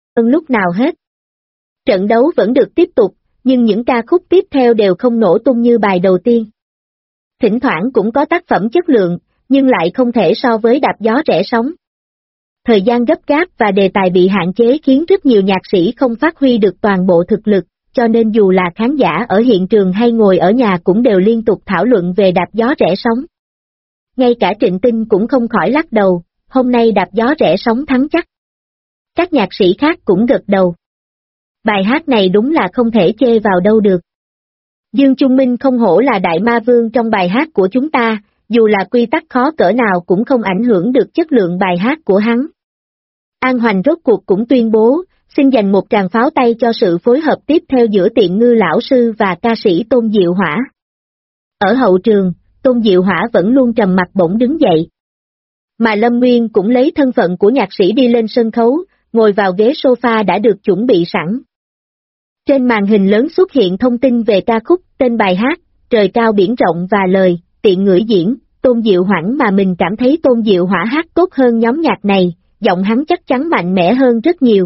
hơn lúc nào hết. Trận đấu vẫn được tiếp tục, nhưng những ca khúc tiếp theo đều không nổ tung như bài đầu tiên. Thỉnh thoảng cũng có tác phẩm chất lượng, nhưng lại không thể so với Đạp gió rẽ sóng. Thời gian gấp gáp và đề tài bị hạn chế khiến rất nhiều nhạc sĩ không phát huy được toàn bộ thực lực, cho nên dù là khán giả ở hiện trường hay ngồi ở nhà cũng đều liên tục thảo luận về Đạp gió rẽ sóng. Ngay cả Trịnh Tinh cũng không khỏi lắc đầu, hôm nay Đạp gió rẽ sóng thắng chắc. Các nhạc sĩ khác cũng gật đầu. Bài hát này đúng là không thể chê vào đâu được. Dương Trung Minh không hổ là đại ma vương trong bài hát của chúng ta, dù là quy tắc khó cỡ nào cũng không ảnh hưởng được chất lượng bài hát của hắn. An Hoành rốt cuộc cũng tuyên bố, xin dành một tràng pháo tay cho sự phối hợp tiếp theo giữa Tiện Ngư lão sư và ca sĩ Tôn Diệu Hỏa. Ở hậu trường, Tôn Diệu Hỏa vẫn luôn trầm mặc bỗng đứng dậy. Mà Lâm Nguyên cũng lấy thân phận của nhạc sĩ đi lên sân khấu, ngồi vào ghế sofa đã được chuẩn bị sẵn. Trên màn hình lớn xuất hiện thông tin về ca khúc, tên bài hát, Trời cao biển rộng và lời, Tiện Ngữ diễn, Tôn Diệu Hoảng mà mình cảm thấy Tôn Diệu Hỏa hát tốt hơn nhóm nhạc này, giọng hắn chắc chắn mạnh mẽ hơn rất nhiều.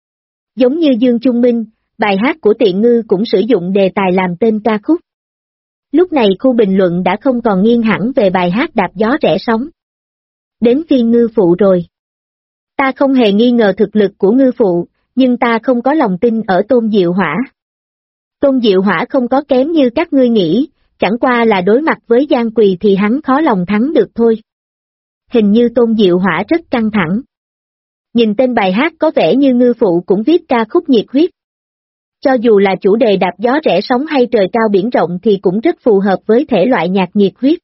Giống như Dương Trung Minh, bài hát của Tiện Ngư cũng sử dụng đề tài làm tên ca khúc. Lúc này khu bình luận đã không còn nghiêng hẳn về bài hát Đạp gió rẽ sóng. Đến phiên Ngư Phụ rồi. Ta không hề nghi ngờ thực lực của Ngư Phụ, nhưng ta không có lòng tin ở Tôn Diệu Hỏa. Tôn Diệu Hỏa không có kém như các ngươi nghĩ, chẳng qua là đối mặt với Giang Quỳ thì hắn khó lòng thắng được thôi. Hình như Tôn Diệu Hỏa rất căng thẳng. Nhìn tên bài hát có vẻ như Ngư Phụ cũng viết ca khúc nhiệt huyết. Cho dù là chủ đề Đạp gió rẽ sóng hay Trời cao biển rộng thì cũng rất phù hợp với thể loại nhạc nhiệt huyết.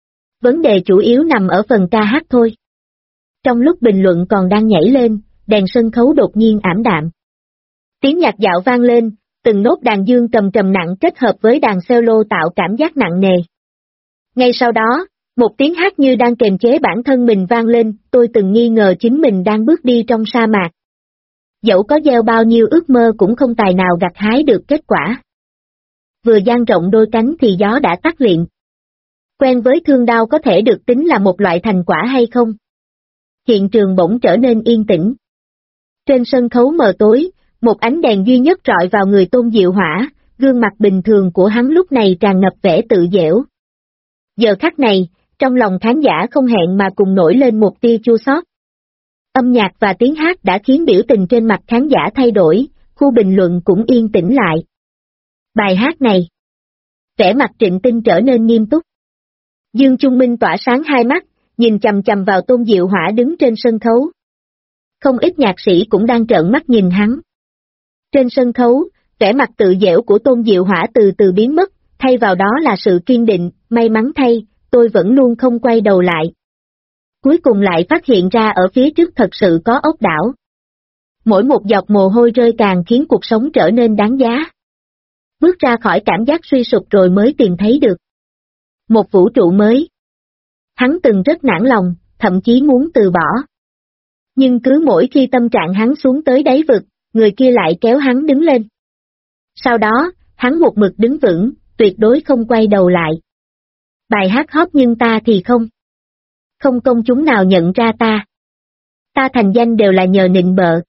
Vấn đề chủ yếu nằm ở phần ca hát thôi. Trong lúc bình luận còn đang nhảy lên, đèn sân khấu đột nhiên ảm đạm. Tiếng nhạc dạo vang lên, từng nốt đàn dương cầm trầm nặng kết hợp với đàn cello tạo cảm giác nặng nề. Ngay sau đó, một tiếng hát như đang kềm chế bản thân mình vang lên, tôi từng nghi ngờ chính mình đang bước đi trong sa mạc. Dẫu có gieo bao nhiêu ước mơ cũng không tài nào gặt hái được kết quả. Vừa dang rộng đôi cánh thì gió đã tắt lịm. Quen với thương đau có thể được tính là một loại thành quả hay không? Hiện trường bỗng trở nên yên tĩnh. Trên sân khấu mờ tối, một ánh đèn duy nhất rọi vào người Tôn Diệu Hỏa, gương mặt bình thường của hắn lúc này tràn ngập vẻ tự dễu. Giờ khắc này, trong lòng khán giả không hẹn mà cùng nổi lên một tia chua xót. Âm nhạc và tiếng hát đã khiến biểu tình trên mặt khán giả thay đổi, khu bình luận cũng yên tĩnh lại. Bài hát này. Vẻ mặt Trịnh Tinh trở nên nghiêm túc. Dương Trung Minh tỏa sáng hai mắt, nhìn chằm chằm vào Tôn Diệu Hỏa đứng trên sân khấu. Không ít nhạc sĩ cũng đang trợn mắt nhìn hắn. Trên sân khấu, vẻ mặt tự dễu của Tôn Diệu Hỏa từ từ biến mất, thay vào đó là sự kiên định, may mắn thay, tôi vẫn luôn không quay đầu lại. Cuối cùng lại phát hiện ra ở phía trước thật sự có ốc đảo. Mỗi một giọt mồ hôi rơi càng khiến cuộc sống trở nên đáng giá. Bước ra khỏi cảm giác suy sụp rồi mới tìm thấy được một vũ trụ mới. Hắn từng rất nản lòng, thậm chí muốn từ bỏ. Nhưng cứ mỗi khi tâm trạng hắn xuống tới đáy vực, người kia lại kéo hắn đứng lên. Sau đó, hắn một mực đứng vững, tuyệt đối không quay đầu lại. Bài hát hot nhưng ta thì không. Không công chúng nào nhận ra ta. Ta thành danh đều là nhờ nịnh bợ.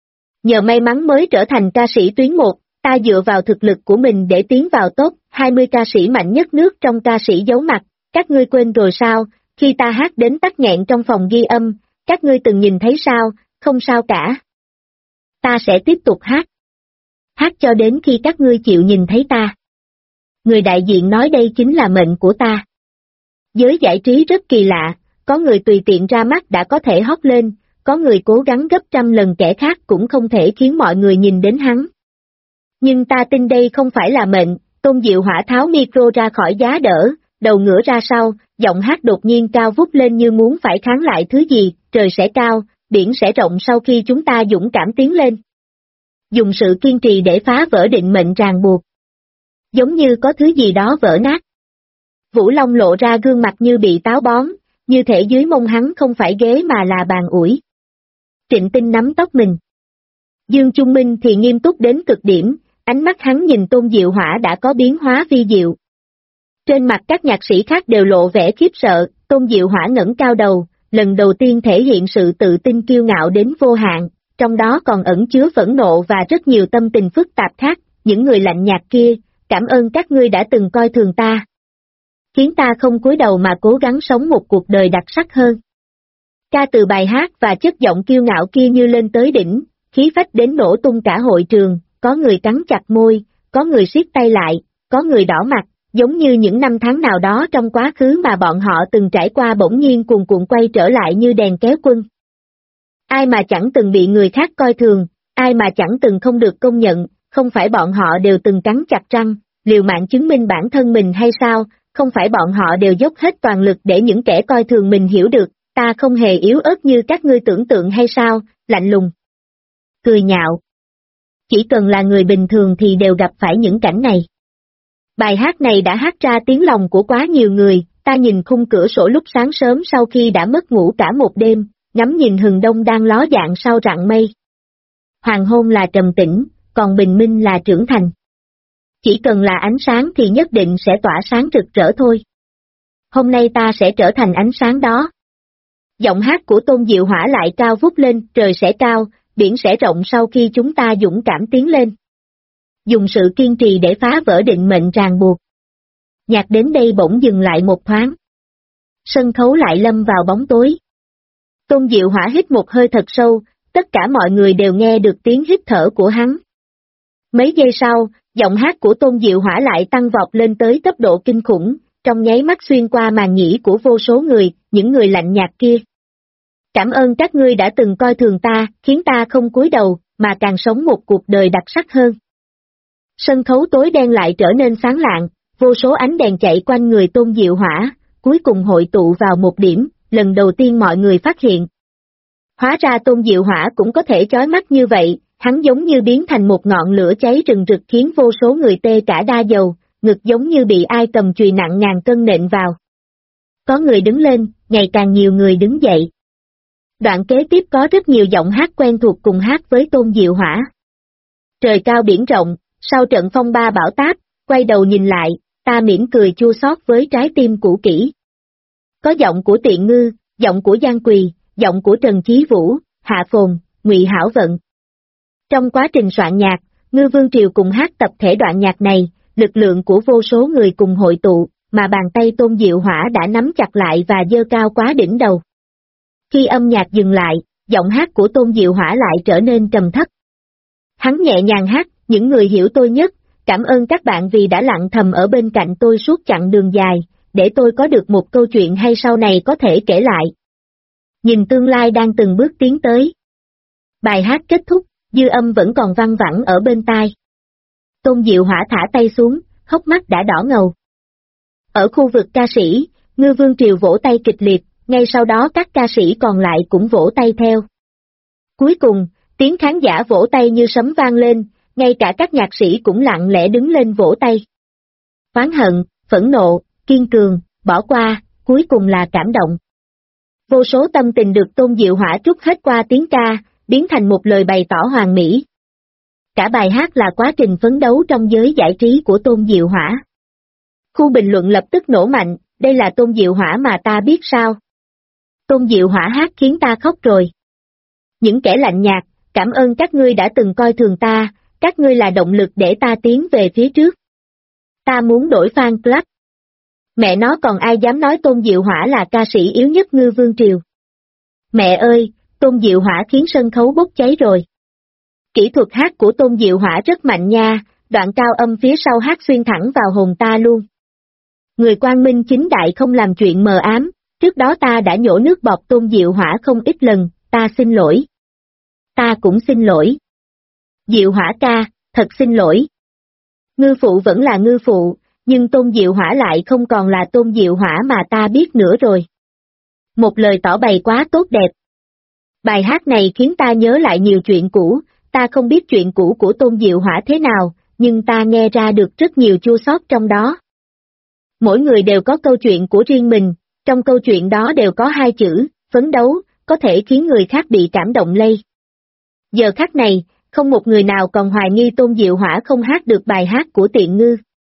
Nhờ may mắn mới trở thành ca sĩ tuyến 1, ta dựa vào thực lực của mình để tiến vào top 20 ca sĩ mạnh nhất nước trong ca sĩ giấu mặt. Các ngươi quên rồi sao, khi ta hát đến tắc nghẹn trong phòng ghi âm, các ngươi từng nhìn thấy sao, không sao cả. Ta sẽ tiếp tục hát. Hát cho đến khi các ngươi chịu nhìn thấy ta. Người đại diện nói đây chính là mệnh của ta. Giới giải trí rất kỳ lạ, có người tùy tiện ra mắt đã có thể hót lên, có người cố gắng gấp trăm lần kẻ khác cũng không thể khiến mọi người nhìn đến hắn. Nhưng ta tin đây không phải là mệnh. Tôn Diệu Hỏa tháo micro ra khỏi giá đỡ, đầu ngửa ra sau, giọng hát đột nhiên cao vút lên như muốn phải kháng lại thứ gì, trời sẽ cao, biển sẽ rộng sau khi chúng ta dũng cảm tiến lên. Dùng sự kiên trì để phá vỡ định mệnh ràng buộc. Giống như có thứ gì đó vỡ nát. Vũ Long lộ ra gương mặt như bị táo bón, như thể dưới mông hắn không phải ghế mà là bàn ủi. Trịnh Tinh nắm tóc mình. Dương Trung Minh thì nghiêm túc đến cực điểm, ánh mắt hắn nhìn Tôn Diệu Hỏa đã có biến hóa vi diệu. Trên mặt các nhạc sĩ khác đều lộ vẻ khiếp sợ, Tôn Diệu Hỏa ngẩng cao đầu, lần đầu tiên thể hiện sự tự tin kiêu ngạo đến vô hạn, trong đó còn ẩn chứa phẫn nộ và rất nhiều tâm tình phức tạp khác. Những người lạnh nhạt kia, cảm ơn các ngươi đã từng coi thường ta, khiến ta không cúi đầu mà cố gắng sống một cuộc đời đặc sắc hơn. Ca từ bài hát và chất giọng kiêu ngạo kia như lên tới đỉnh, khí phách đến nổ tung cả hội trường, có người cắn chặt môi, có người siết tay lại, có người đỏ mặt, giống như những năm tháng nào đó trong quá khứ mà bọn họ từng trải qua bỗng nhiên cuồn cuộn quay trở lại như đèn kéo quân. Ai mà chẳng từng bị người khác coi thường, ai mà chẳng từng không được công nhận, không phải bọn họ đều từng cắn chặt răng, liều mạng chứng minh bản thân mình hay sao, không phải bọn họ đều dốc hết toàn lực để những kẻ coi thường mình hiểu được, ta không hề yếu ớt như các ngươi tưởng tượng hay sao, lạnh lùng, cười nhạo. Chỉ cần là người bình thường thì đều gặp phải những cảnh này. Bài hát này đã hát ra tiếng lòng của quá nhiều người, ta nhìn khung cửa sổ lúc sáng sớm sau khi đã mất ngủ cả một đêm, ngắm nhìn hừng đông đang ló dạng sau rặng mây. Hoàng hôn là trầm tĩnh, còn bình minh là trưởng thành. Chỉ cần là ánh sáng thì nhất định sẽ tỏa sáng rực rỡ thôi. Hôm nay ta sẽ trở thành ánh sáng đó. Giọng hát của Tôn Diệu Hỏa lại cao vút lên, trời sẽ cao, biển sẽ rộng sau khi chúng ta dũng cảm tiến lên. Dùng sự kiên trì để phá vỡ định mệnh ràng buộc. Nhạc đến đây bỗng dừng lại một thoáng. Sân khấu lại lâm vào bóng tối. Tôn Diệu Hỏa hít một hơi thật sâu, tất cả mọi người đều nghe được tiếng hít thở của hắn. Mấy giây sau, giọng hát của Tôn Diệu Hỏa lại tăng vọt lên tới tốc độ kinh khủng, trong nháy mắt xuyên qua màn nhĩ của vô số người, những người lạnh nhạt kia. Cảm ơn các ngươi đã từng coi thường ta, khiến ta không cúi đầu, mà càng sống một cuộc đời đặc sắc hơn. Sân khấu tối đen lại trở nên sáng lạng, vô số ánh đèn chạy quanh người Tôn Diệu Hỏa, cuối cùng hội tụ vào một điểm, lần đầu tiên mọi người phát hiện. Hóa ra Tôn Diệu Hỏa cũng có thể chói mắt như vậy, hắn giống như biến thành một ngọn lửa cháy rừng rực khiến vô số người tê cả da dầu, ngực giống như bị ai cầm chùy nặng ngàn cân nện vào. Có người đứng lên, ngày càng nhiều người đứng dậy. Đoạn kế tiếp có rất nhiều giọng hát quen thuộc cùng hát với Tôn Diệu Hỏa. Trời cao biển rộng, sau trận phong ba bão táp, quay đầu nhìn lại, ta mỉm cười chua xót với trái tim cũ kỹ. Có giọng của Tiện Ngư, giọng của Giang Quỳ, giọng của Trần Chí Vũ, Hạ Phồn, Ngụy Hảo Vận. Trong quá trình soạn nhạc, Ngư Vương Triều cùng hát tập thể đoạn nhạc này, lực lượng của vô số người cùng hội tụ, mà bàn tay Tôn Diệu Hỏa đã nắm chặt lại và giơ cao quá đỉnh đầu. Khi âm nhạc dừng lại, giọng hát của Tôn Diệu Hỏa lại trở nên trầm thấp. Hắn nhẹ nhàng hát, những người hiểu tôi nhất, cảm ơn các bạn vì đã lặng thầm ở bên cạnh tôi suốt chặng đường dài, để tôi có được một câu chuyện hay sau này có thể kể lại. Nhìn tương lai đang từng bước tiến tới. Bài hát kết thúc, dư âm vẫn còn văng vẳng ở bên tai. Tôn Diệu Hỏa thả tay xuống, hốc mắt đã đỏ ngầu. Ở khu vực ca sĩ, Ngư Vương Triều vỗ tay kịch liệt, ngay sau đó các ca sĩ còn lại cũng vỗ tay theo. Cuối cùng, tiếng khán giả vỗ tay như sấm vang lên, ngay cả các nhạc sĩ cũng lặng lẽ đứng lên vỗ tay. Oán hận, phẫn nộ, kiên cường, bỏ qua, cuối cùng là cảm động. Vô số tâm tình được Tôn Diệu Hỏa trút hết qua tiếng ca, biến thành một lời bày tỏ hoàn mỹ. Cả bài hát là quá trình phấn đấu trong giới giải trí của Tôn Diệu Hỏa. Khu bình luận lập tức nổ mạnh, đây là Tôn Diệu Hỏa mà ta biết sao. Tôn Diệu Hỏa hát khiến ta khóc rồi. Những kẻ lạnh nhạt, cảm ơn các ngươi đã từng coi thường ta, các ngươi là động lực để ta tiến về phía trước. Ta muốn đổi fan club. Mẹ nó còn ai dám nói Tôn Diệu Hỏa là ca sĩ yếu nhất Ngư Vương Triều. Mẹ ơi, Tôn Diệu Hỏa khiến sân khấu bốc cháy rồi. Kỹ thuật hát của Tôn Diệu Hỏa rất mạnh nha, đoạn cao âm phía sau hát xuyên thẳng vào hồn ta luôn. Người quang minh chính đại không làm chuyện mờ ám, trước đó ta đã nhổ nước bọt Tôn Diệu Hỏa không ít lần, ta xin lỗi. Ta cũng xin lỗi. Diệu Hỏa ca, thật xin lỗi. Ngư phụ vẫn là ngư phụ, nhưng Tôn Diệu Hỏa lại không còn là Tôn Diệu Hỏa mà ta biết nữa rồi. Một lời tỏ bày quá tốt đẹp. Bài hát này khiến ta nhớ lại nhiều chuyện cũ, ta không biết chuyện cũ của Tôn Diệu Hỏa thế nào, nhưng ta nghe ra được rất nhiều chua xót trong đó. Mỗi người đều có câu chuyện của riêng mình, trong câu chuyện đó đều có hai chữ, phấn đấu, có thể khiến người khác bị cảm động lây. Giờ khắc này, không một người nào còn hoài nghi Tôn Diệu Hỏa không hát được bài hát của Tiện Ngư.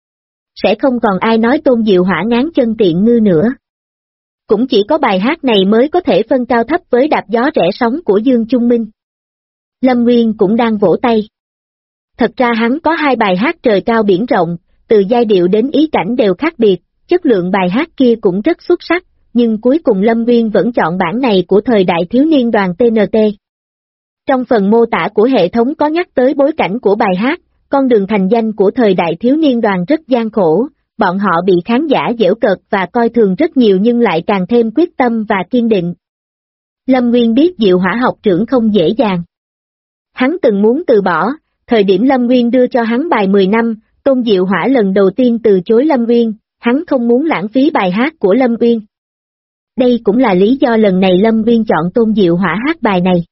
Sẽ không còn ai nói Tôn Diệu Hỏa ngáng chân Tiện Ngư nữa. Cũng chỉ có bài hát này mới có thể phân cao thấp với đạp gió rẽ sóng của Dương Chung Minh. Lâm Nguyên cũng đang vỗ tay. Thật ra hắn có 2 bài hát trời cao biển rộng, từ giai điệu đến ý cảnh đều khác biệt, chất lượng bài hát kia cũng rất xuất sắc, nhưng cuối cùng Lâm Nguyên vẫn chọn bản này của thời đại thiếu niên đoàn TNT. Trong phần mô tả của hệ thống có nhắc tới bối cảnh của bài hát, con đường thành danh của thời đại thiếu niên đoàn rất gian khổ, bọn họ bị khán giả giễu cợt và coi thường rất nhiều nhưng lại càng thêm quyết tâm và kiên định. Lâm Nguyên biết Diệu Hỏa học trưởng không dễ dàng. Hắn từng muốn từ bỏ, thời điểm Lâm Nguyên đưa cho hắn bài 10 năm, Tôn Diệu Hỏa lần đầu tiên từ chối Lâm Nguyên, hắn không muốn lãng phí bài hát của Lâm Nguyên. Đây cũng là lý do lần này Lâm Nguyên chọn Tôn Diệu Hỏa hát bài này.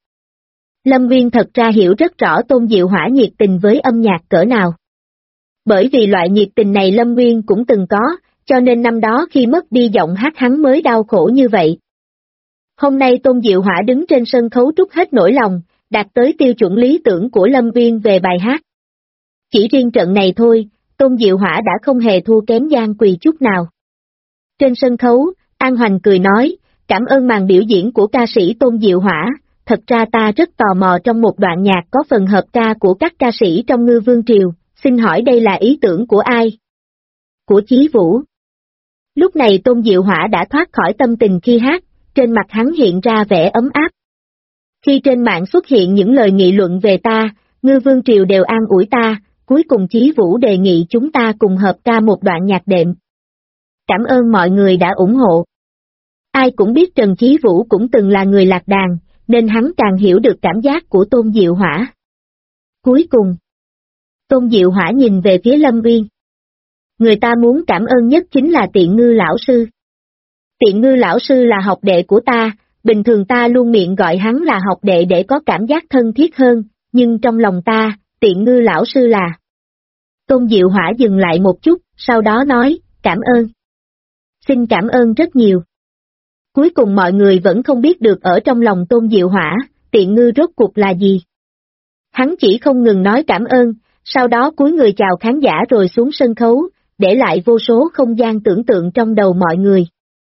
Lâm Nguyên thật ra hiểu rất rõ Tôn Diệu Hỏa nhiệt tình với âm nhạc cỡ nào. Bởi vì loại nhiệt tình này Lâm Nguyên cũng từng có, cho nên năm đó khi mất đi giọng hát hắn mới đau khổ như vậy. Hôm nay Tôn Diệu Hỏa đứng trên sân khấu trút hết nỗi lòng, đạt tới tiêu chuẩn lý tưởng của Lâm Nguyên về bài hát. Chỉ riêng trận này thôi, Tôn Diệu Hỏa đã không hề thua kém Giang Quỳ chút nào. Trên sân khấu, An Hoành cười nói, cảm ơn màn biểu diễn của ca sĩ Tôn Diệu Hỏa, thật ra ta rất tò mò trong một đoạn nhạc có phần hợp ca của các ca sĩ trong Ngư Vương Triều, xin hỏi đây là ý tưởng của ai? Của Chí Vũ. Lúc này Tôn Diệu Hỏa đã thoát khỏi tâm tình khi hát, trên mặt hắn hiện ra vẻ ấm áp. Khi trên mạng xuất hiện những lời nghị luận về ta, Ngư Vương Triều đều an ủi ta, cuối cùng Chí Vũ đề nghị chúng ta cùng hợp ca một đoạn nhạc đệm. Cảm ơn mọi người đã ủng hộ. Ai cũng biết Trần Chí Vũ cũng từng là người lạc đàn, nên hắn càng hiểu được cảm giác của Tôn Diệu Hỏa. Cuối cùng, Tôn Diệu Hỏa nhìn về phía Lâm Nguyên. Người ta muốn cảm ơn nhất chính là Tiện Ngư lão sư. Tiện Ngư lão sư là học đệ của ta, bình thường ta luôn miệng gọi hắn là học đệ để có cảm giác thân thiết hơn, nhưng trong lòng ta, Tiện Ngư lão sư là. Tôn Diệu Hỏa dừng lại một chút, sau đó nói, cảm ơn. Xin cảm ơn rất nhiều. Cuối cùng mọi người vẫn không biết được ở trong lòng Tôn Diệu Hỏa, Tiện Ngư rốt cuộc là gì. Hắn chỉ không ngừng nói cảm ơn, sau đó cúi người chào khán giả rồi xuống sân khấu, để lại vô số không gian tưởng tượng trong đầu mọi người.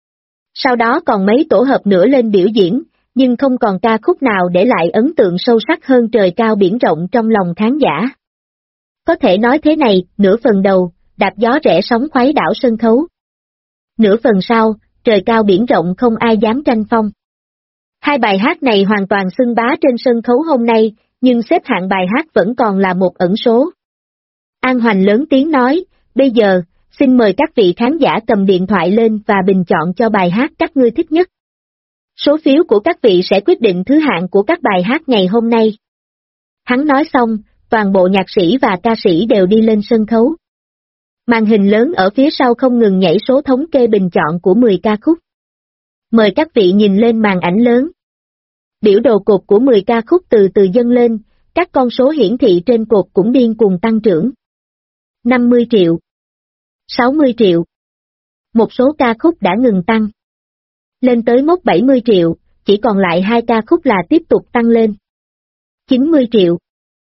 Sau đó còn mấy tổ hợp nữa lên biểu diễn, nhưng không còn ca khúc nào để lại ấn tượng sâu sắc hơn trời cao biển rộng trong lòng khán giả. Có thể nói thế này, nửa phần đầu, đạp gió rẽ sóng khuấy đảo sân khấu. Nửa phần sau, trời cao biển rộng không ai dám tranh phong. 2 bài hát này hoàn toàn xưng bá trên sân khấu hôm nay, nhưng xếp hạng bài hát vẫn còn là một ẩn số. An Hoành lớn tiếng nói, bây giờ, xin mời các vị khán giả cầm điện thoại lên và bình chọn cho bài hát các ngươi thích nhất. Số phiếu của các vị sẽ quyết định thứ hạng của các bài hát ngày hôm nay. Hắn nói xong, toàn bộ nhạc sĩ và ca sĩ đều đi lên sân khấu. Màn hình lớn ở phía sau không ngừng nhảy số thống kê bình chọn của 10 ca khúc. Mời các vị nhìn lên màn ảnh lớn. Biểu đồ cột của 10 ca khúc từ từ dâng lên, các con số hiển thị trên cột cũng điên cuồng tăng trưởng. 50 triệu. 60 triệu. Một số ca khúc đã ngừng tăng. Lên tới mốc 70 triệu, chỉ còn lại 2 ca khúc là tiếp tục tăng lên. 90 triệu.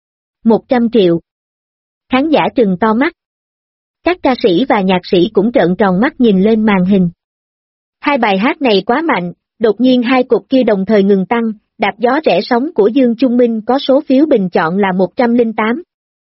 100 triệu. Khán giả trừng to mắt. Các ca sĩ và nhạc sĩ cũng trợn tròn mắt nhìn lên màn hình. 2 bài hát này quá mạnh, đột nhiên 2 cột kia đồng thời ngừng tăng, đạp gió rẽ sóng của Dương Trung Minh có số phiếu bình chọn là 108.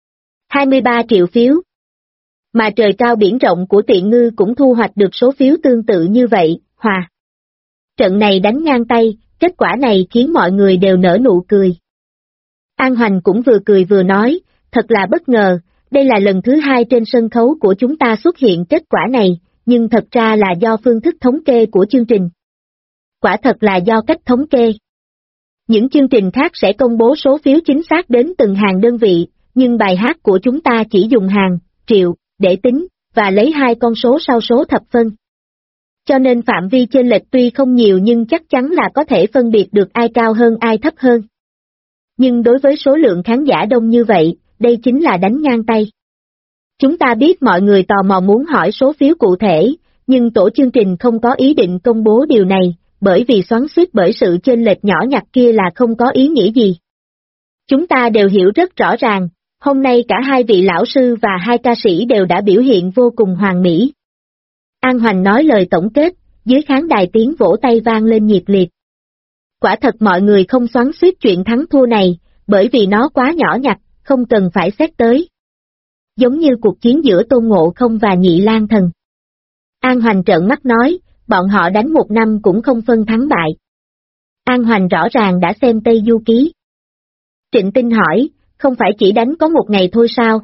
23 triệu phiếu. Mà trời cao biển rộng của Tiện Ngư cũng thu hoạch được số phiếu tương tự như vậy, hòa. Trận này đánh ngang tay, kết quả này khiến mọi người đều nở nụ cười. An Hoành cũng vừa cười vừa nói, thật là bất ngờ, đây là lần thứ 2 trên sân khấu của chúng ta xuất hiện kết quả này, nhưng thật ra là do phương thức thống kê của chương trình. Quả thật là do cách thống kê. Những chương trình khác sẽ công bố số phiếu chính xác đến từng hàng đơn vị, nhưng bài hát của chúng ta chỉ dùng hàng, triệu, để tính, và lấy 2 con số sau số thập phân. Cho nên phạm vi chênh lệch tuy không nhiều nhưng chắc chắn là có thể phân biệt được ai cao hơn ai thấp hơn. Nhưng đối với số lượng khán giả đông như vậy, đây chính là đánh ngang tay. Chúng ta biết mọi người tò mò muốn hỏi số phiếu cụ thể, nhưng tổ chương trình không có ý định công bố điều này, bởi vì xoắn xuýt bởi sự chênh lệch nhỏ nhặt kia là không có ý nghĩa gì. Chúng ta đều hiểu rất rõ ràng, hôm nay cả 2 vị lão sư và 2 ca sĩ đều đã biểu hiện vô cùng hoàn mỹ. An Hoành nói lời tổng kết, dưới khán đài tiếng vỗ tay vang lên nhiệt liệt. Quả thật mọi người không xoắn xuýt chuyện thắng thua này, bởi vì nó quá nhỏ nhặt, không cần phải xét tới. Giống như cuộc chiến giữa Tôn Ngộ Không và Nhị Lang Thần. An Hoành trợn mắt nói, bọn họ đánh 1 năm cũng không phân thắng bại. An Hoành rõ ràng đã xem Tây Du Ký. Trịnh Tinh hỏi, không phải chỉ đánh có 1 ngày thôi sao?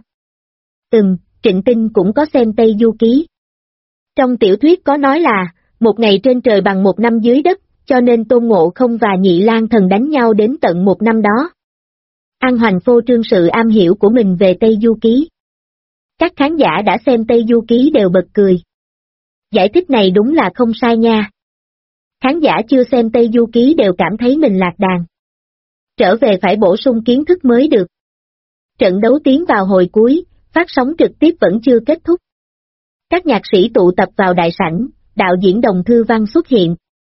Trịnh Tinh cũng có xem Tây Du Ký. Trong tiểu thuyết có nói là, 1 ngày trên trời bằng 1 năm dưới đất, cho nên Tôn Ngộ Không và Nhị Lang Thần đánh nhau đến tận 1 năm đó. An Hoành phô trương sự am hiểu của mình về Tây Du Ký. Các khán giả đã xem Tây Du Ký đều bật cười. Giải thích này đúng là không sai nha. Khán giả chưa xem Tây Du Ký đều cảm thấy mình lạc đàn. Trở về phải bổ sung kiến thức mới được. Trận đấu tiến vào hồi cuối, phát sóng trực tiếp vẫn chưa kết thúc. Các nhạc sĩ tụ tập vào đại sảnh, đạo diễn Đồng Thư Văn xuất hiện.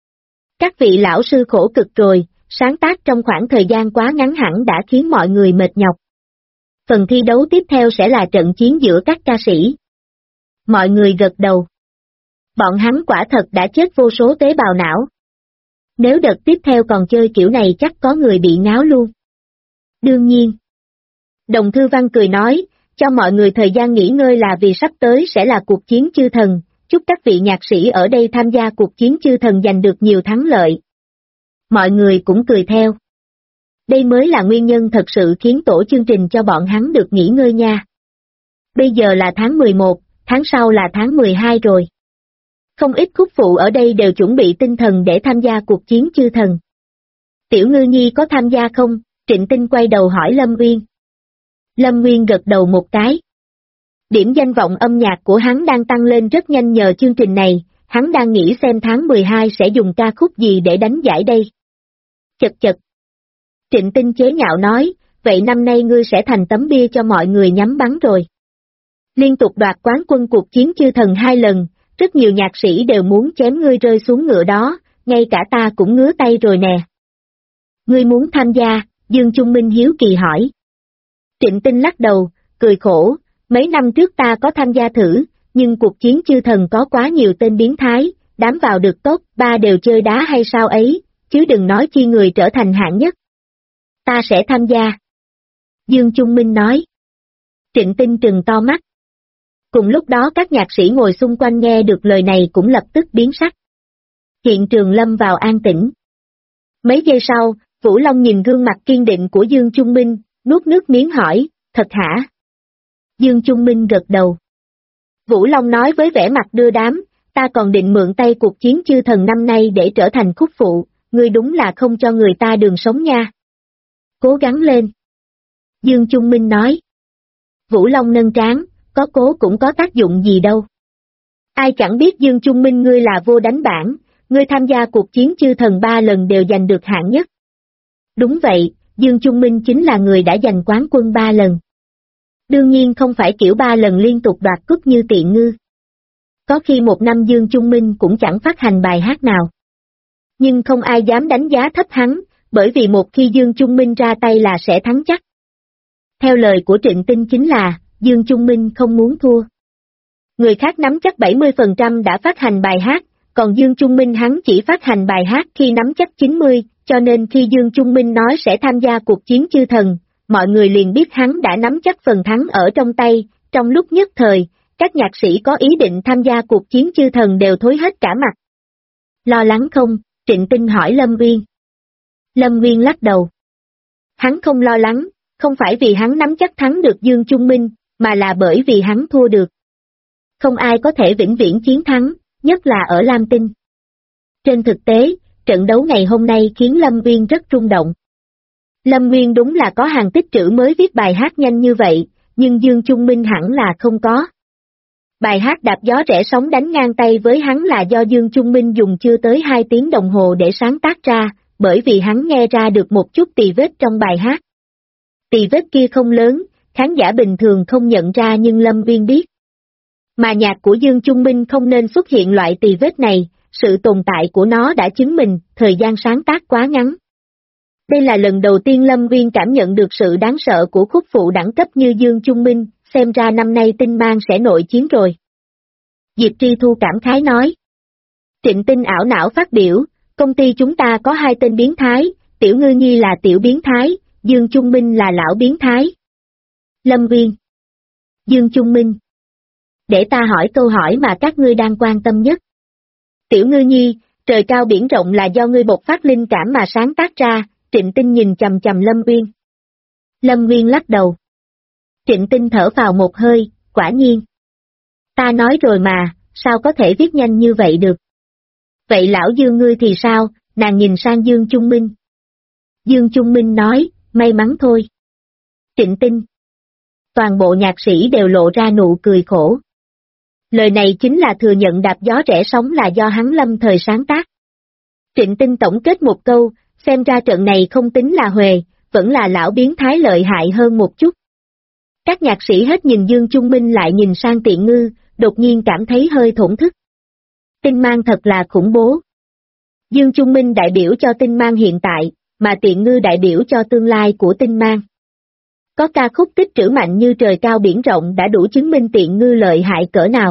Các vị lão sư khổ cực rồi, sáng tác trong khoảng thời gian quá ngắn hẳn đã khiến mọi người mệt nhọc. Phần thi đấu tiếp theo sẽ là trận chiến giữa các ca sĩ. Mọi người gật đầu. Bọn hắn quả thật đã chết vô số tế bào não. Nếu đợt tiếp theo còn chơi kiểu này chắc có người bị ngáo luôn. Đương nhiên. Đồng Thư Văn cười nói, cho mọi người thời gian nghỉ ngơi là vì sắp tới sẽ là cuộc chiến chư thần, chúc các vị nhạc sĩ ở đây tham gia cuộc chiến chư thần giành được nhiều thắng lợi. Mọi người cũng cười theo. Đây mới là nguyên nhân thật sự khiến tổ chương trình cho bọn hắn được nghỉ ngơi nha. Bây giờ là tháng 11, tháng sau là tháng 12 rồi. Không ít khúc phụ ở đây đều chuẩn bị tinh thần để tham gia cuộc chiến chư thần. Tiểu Ngư Nhi có tham gia không? Trịnh Tinh quay đầu hỏi Lâm Uyên. Lâm Nguyên gật đầu một cái. Điểm danh vọng âm nhạc của hắn đang tăng lên rất nhanh nhờ chương trình này, hắn đang nghĩ xem tháng 12 sẽ dùng ca khúc gì để đánh giải đây. Chật chật. Trịnh Tinh chế nhạo nói, vậy năm nay ngươi sẽ thành tấm bia cho mọi người nhắm bắn rồi. Liên tục đoạt quán quân cuộc chiến chư thần 2 lần, rất nhiều nhạc sĩ đều muốn chém ngươi rơi xuống ngựa đó, ngay cả ta cũng ngứa tay rồi nè. Ngươi muốn tham gia? Dương Trung Minh hiếu kỳ hỏi. Trịnh Tinh lắc đầu, cười khổ, mấy năm trước ta có tham gia thử, nhưng cuộc chiến chư thần có quá nhiều tên biến thái, đám vào được top 3 đều chơi đá hay sao ấy, chứ đừng nói chi người trở thành hạng nhất. Ta sẽ tham gia. Dương Trung Minh nói. Trịnh Tinh trừng to mắt. Cùng lúc đó các nhạc sĩ ngồi xung quanh nghe được lời này cũng lập tức biến sắc. Hiện trường lâm vào an tĩnh. Mấy giây sau, Vũ Long nhìn gương mặt kiên định của Dương Trung Minh, nuốt nước miếng hỏi, thật hả? Dương Trung Minh gật đầu. Vũ Long nói với vẻ mặt đưa đám, ta còn định mượn tay cuộc chiến chư thần năm nay để trở thành khúc phụ, ngươi đúng là không cho người ta đường sống nha. Cố gắng lên. Dương Trung Minh nói. Vũ Long nâng trán, có cố cũng có tác dụng gì đâu. Ai chẳng biết Dương Trung Minh ngươi là vô đánh bản, ngươi tham gia cuộc chiến chư thần 3 lần đều giành được hạng nhất. Đúng vậy, Dương Trung Minh chính là người đã giành quán quân 3 lần. Đương nhiên không phải kiểu 3 lần liên tục đoạt cúp như Tiện Ngư. Có khi một năm Dương Trung Minh cũng chẳng phát hành bài hát nào. Nhưng không ai dám đánh giá thấp hắn, bởi vì một khi Dương Trung Minh ra tay là sẽ thắng chắc. Theo lời của Trịnh Tinh chính là, Dương Trung Minh không muốn thua. Người khác nắm chắc 70% đã phát hành bài hát, còn Dương Trung Minh hắn chỉ phát hành bài hát khi nắm chắc 90%, cho nên khi Dương Trung Minh nói sẽ tham gia cuộc chiến chư thần, mọi người liền biết hắn đã nắm chắc phần thắng ở trong tay, trong lúc nhất thời, các nhạc sĩ có ý định tham gia cuộc chiến chư thần đều thối hết cả mặt. Lo lắng không? Trịnh Tinh hỏi Lâm Uyên. Lâm Uyên lắc đầu. Hắn không lo lắng, không phải vì hắn nắm chắc thắng được Dương Trung Minh, mà là bởi vì hắn thua được. Không ai có thể vĩnh viễn chiến thắng, nhất là ở Lam Tinh. Trên thực tế, trận đấu ngày hôm nay khiến Lâm Uyên rất rung động. Lâm Uyên đúng là có hàng tích trữ mới viết bài hát nhanh như vậy, nhưng Dương Trung Minh hẳn là không có. Bài hát đạp gió rẽ sóng đánh ngang tay với hắn là do Dương Trung Minh dùng chưa tới 2 tiếng đồng hồ để sáng tác ra, bởi vì hắn nghe ra được một chút tì vết trong bài hát. Tì vết kia không lớn, khán giả bình thường không nhận ra nhưng Lâm Uyên biết. Mà nhạc của Dương Trung Minh không nên xuất hiện loại tì vết này, sự tồn tại của nó đã chứng minh thời gian sáng tác quá ngắn. Đây là lần đầu tiên Lâm Uyên cảm nhận được sự đáng sợ của khúc phụ đẳng cấp như Dương Trung Minh, xem ra năm nay Tinh Mang sẽ nội chiến rồi. Diệp Tri Thu cảm khái nói. Trịnh Tinh ảo não phát biểu, công ty chúng ta có 2 tên biến thái, Tiểu Ngư Nhi là tiểu biến thái, Dương Trung Minh là lão biến thái. Lâm Nguyên. Dương Trung Minh. Để ta hỏi câu hỏi mà các ngươi đang quan tâm nhất. Tiểu Ngư Nhi, trời cao biển rộng là do ngươi bộc phát linh cảm mà sáng tác ra. Trịnh Tinh nhìn chằm chằm Lâm Nguyên. Lâm Nguyên lắc đầu. Trịnh Tinh thở vào một hơi, quả nhiên. Ta nói rồi mà, sao có thể viết nhanh như vậy được? Vậy lão Dương ngươi thì sao? Nàng nhìn sang Dương Trung Minh. Dương Trung Minh nói, may mắn thôi. Trịnh Tinh. Toàn bộ nhạc sĩ đều lộ ra nụ cười khổ. Lời này chính là thừa nhận đạp gió rẽ sóng là do hắn lâm thời sáng tác. Trịnh Tinh tổng kết một câu, xem ra trận này không tính là huề, vẫn là lão biến thái lợi hại hơn một chút. Các nhạc sĩ hết nhìn Dương Trung Minh lại nhìn sang Tiện Ngư, đột nhiên cảm thấy hơi thổn thức. Tinh Mang thật là khủng bố. Dương Trung Minh đại biểu cho Tinh Mang hiện tại, mà Tiện Ngư đại biểu cho tương lai của Tinh Mang. Có ca khúc tích trữ mạnh như trời cao biển rộng đã đủ chứng minh Tiện Ngư lợi hại cỡ nào.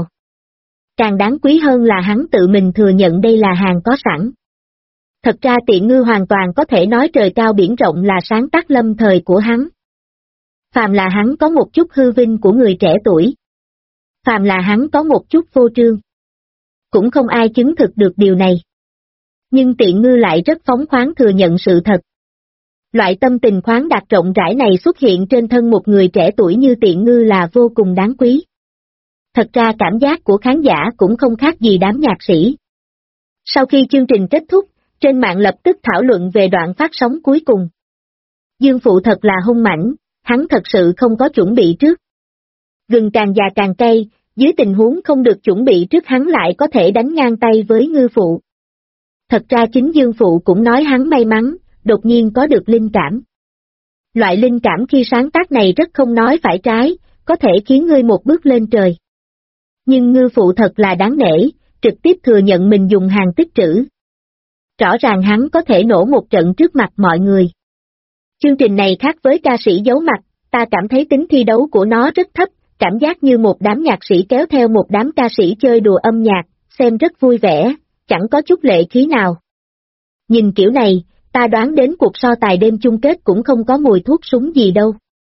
Càng đáng quý hơn là hắn tự mình thừa nhận đây là hàng có sẵn. Thật ra Tiện Ngư hoàn toàn có thể nói trời cao biển rộng là sáng tác lâm thời của hắn. Phàm là hắn có một chút hư vinh của người trẻ tuổi. Phàm là hắn có một chút vô trương. Cũng không ai chứng thực được điều này. Nhưng Tiện Ngư lại rất phóng khoáng thừa nhận sự thật. Loại tâm tình khoáng đạt rộng rãi này xuất hiện trên thân một người trẻ tuổi như Tiện Ngư là vô cùng đáng quý. Thật ra cảm giác của khán giả cũng không khác gì đám nhạc sĩ. Sau khi chương trình kết thúc, trên mạng lập tức thảo luận về đoạn phát sóng cuối cùng. Dương Phụ thật là hung mãnh, hắn thật sự không có chuẩn bị trước. Gừng càng già càng cay, dưới tình huống không được chuẩn bị trước hắn lại có thể đánh ngang tay với Ngư Phụ. Thật ra chính Dương Phụ cũng nói hắn may mắn, đột nhiên có được linh cảm. Loại linh cảm khi sáng tác này rất không nói phải trái, có thể khiến ngươi một bước lên trời. Nhưng Ngư Phụ thật là đáng nể, trực tiếp thừa nhận mình dùng hàng tích trữ. Rõ ràng hắn có thể nổ một trận trước mặt mọi người. Chương trình này khác với ca sĩ giấu mặt, ta cảm thấy tính thi đấu của nó rất thấp, cảm giác như một đám nhạc sĩ kéo theo một đám ca sĩ chơi đùa âm nhạc, xem rất vui vẻ, chẳng có chút lệ khí nào. Nhìn kiểu này, ta đoán đến cuộc so tài đêm chung kết cũng không có mùi thuốc súng gì đâu.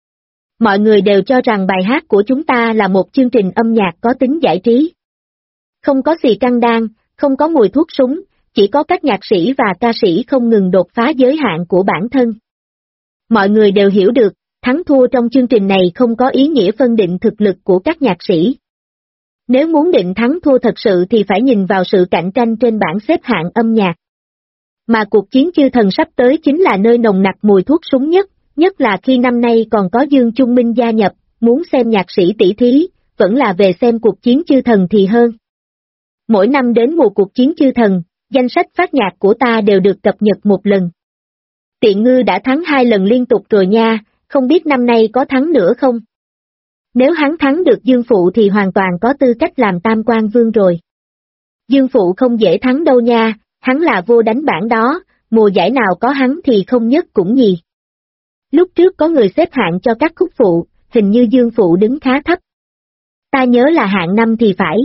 Mọi người đều cho rằng bài hát của chúng ta là một chương trình âm nhạc có tính giải trí. Không có xì căng đan, không có mùi thuốc súng, chỉ có các nhạc sĩ và ca sĩ không ngừng đột phá giới hạn của bản thân. Mọi người đều hiểu được, thắng thua trong chương trình này không có ý nghĩa phân định thực lực của các nhạc sĩ. Nếu muốn định thắng thua thật sự thì phải nhìn vào sự cạnh tranh trên bảng xếp hạng âm nhạc. Mà cuộc chiến chư thần sắp tới chính là nơi nồng nặc mùi thuốc súng nhất là khi năm nay còn có Dương Trung Minh gia nhập, muốn xem nhạc sĩ tỷ thí, vẫn là về xem cuộc chiến chư thần thì hơn. Mỗi năm đến mùa cuộc chiến chư thần, danh sách phát nhạc của ta đều được cập nhật một lần. Tiện Ngư đã thắng 2 lần liên tục rồi nha, không biết năm nay có thắng nữa không? Nếu hắn thắng được Dương Phụ thì hoàn toàn có tư cách làm tam quan vương rồi. Dương Phụ không dễ thắng đâu nha, hắn là vô đánh bản đó, mùa giải nào có hắn thì không nhất cũng nhì. Lúc trước có người xếp hạng cho các khúc phụ, hình như Dương Phụ đứng khá thấp. Ta nhớ là hạng 5 thì phải.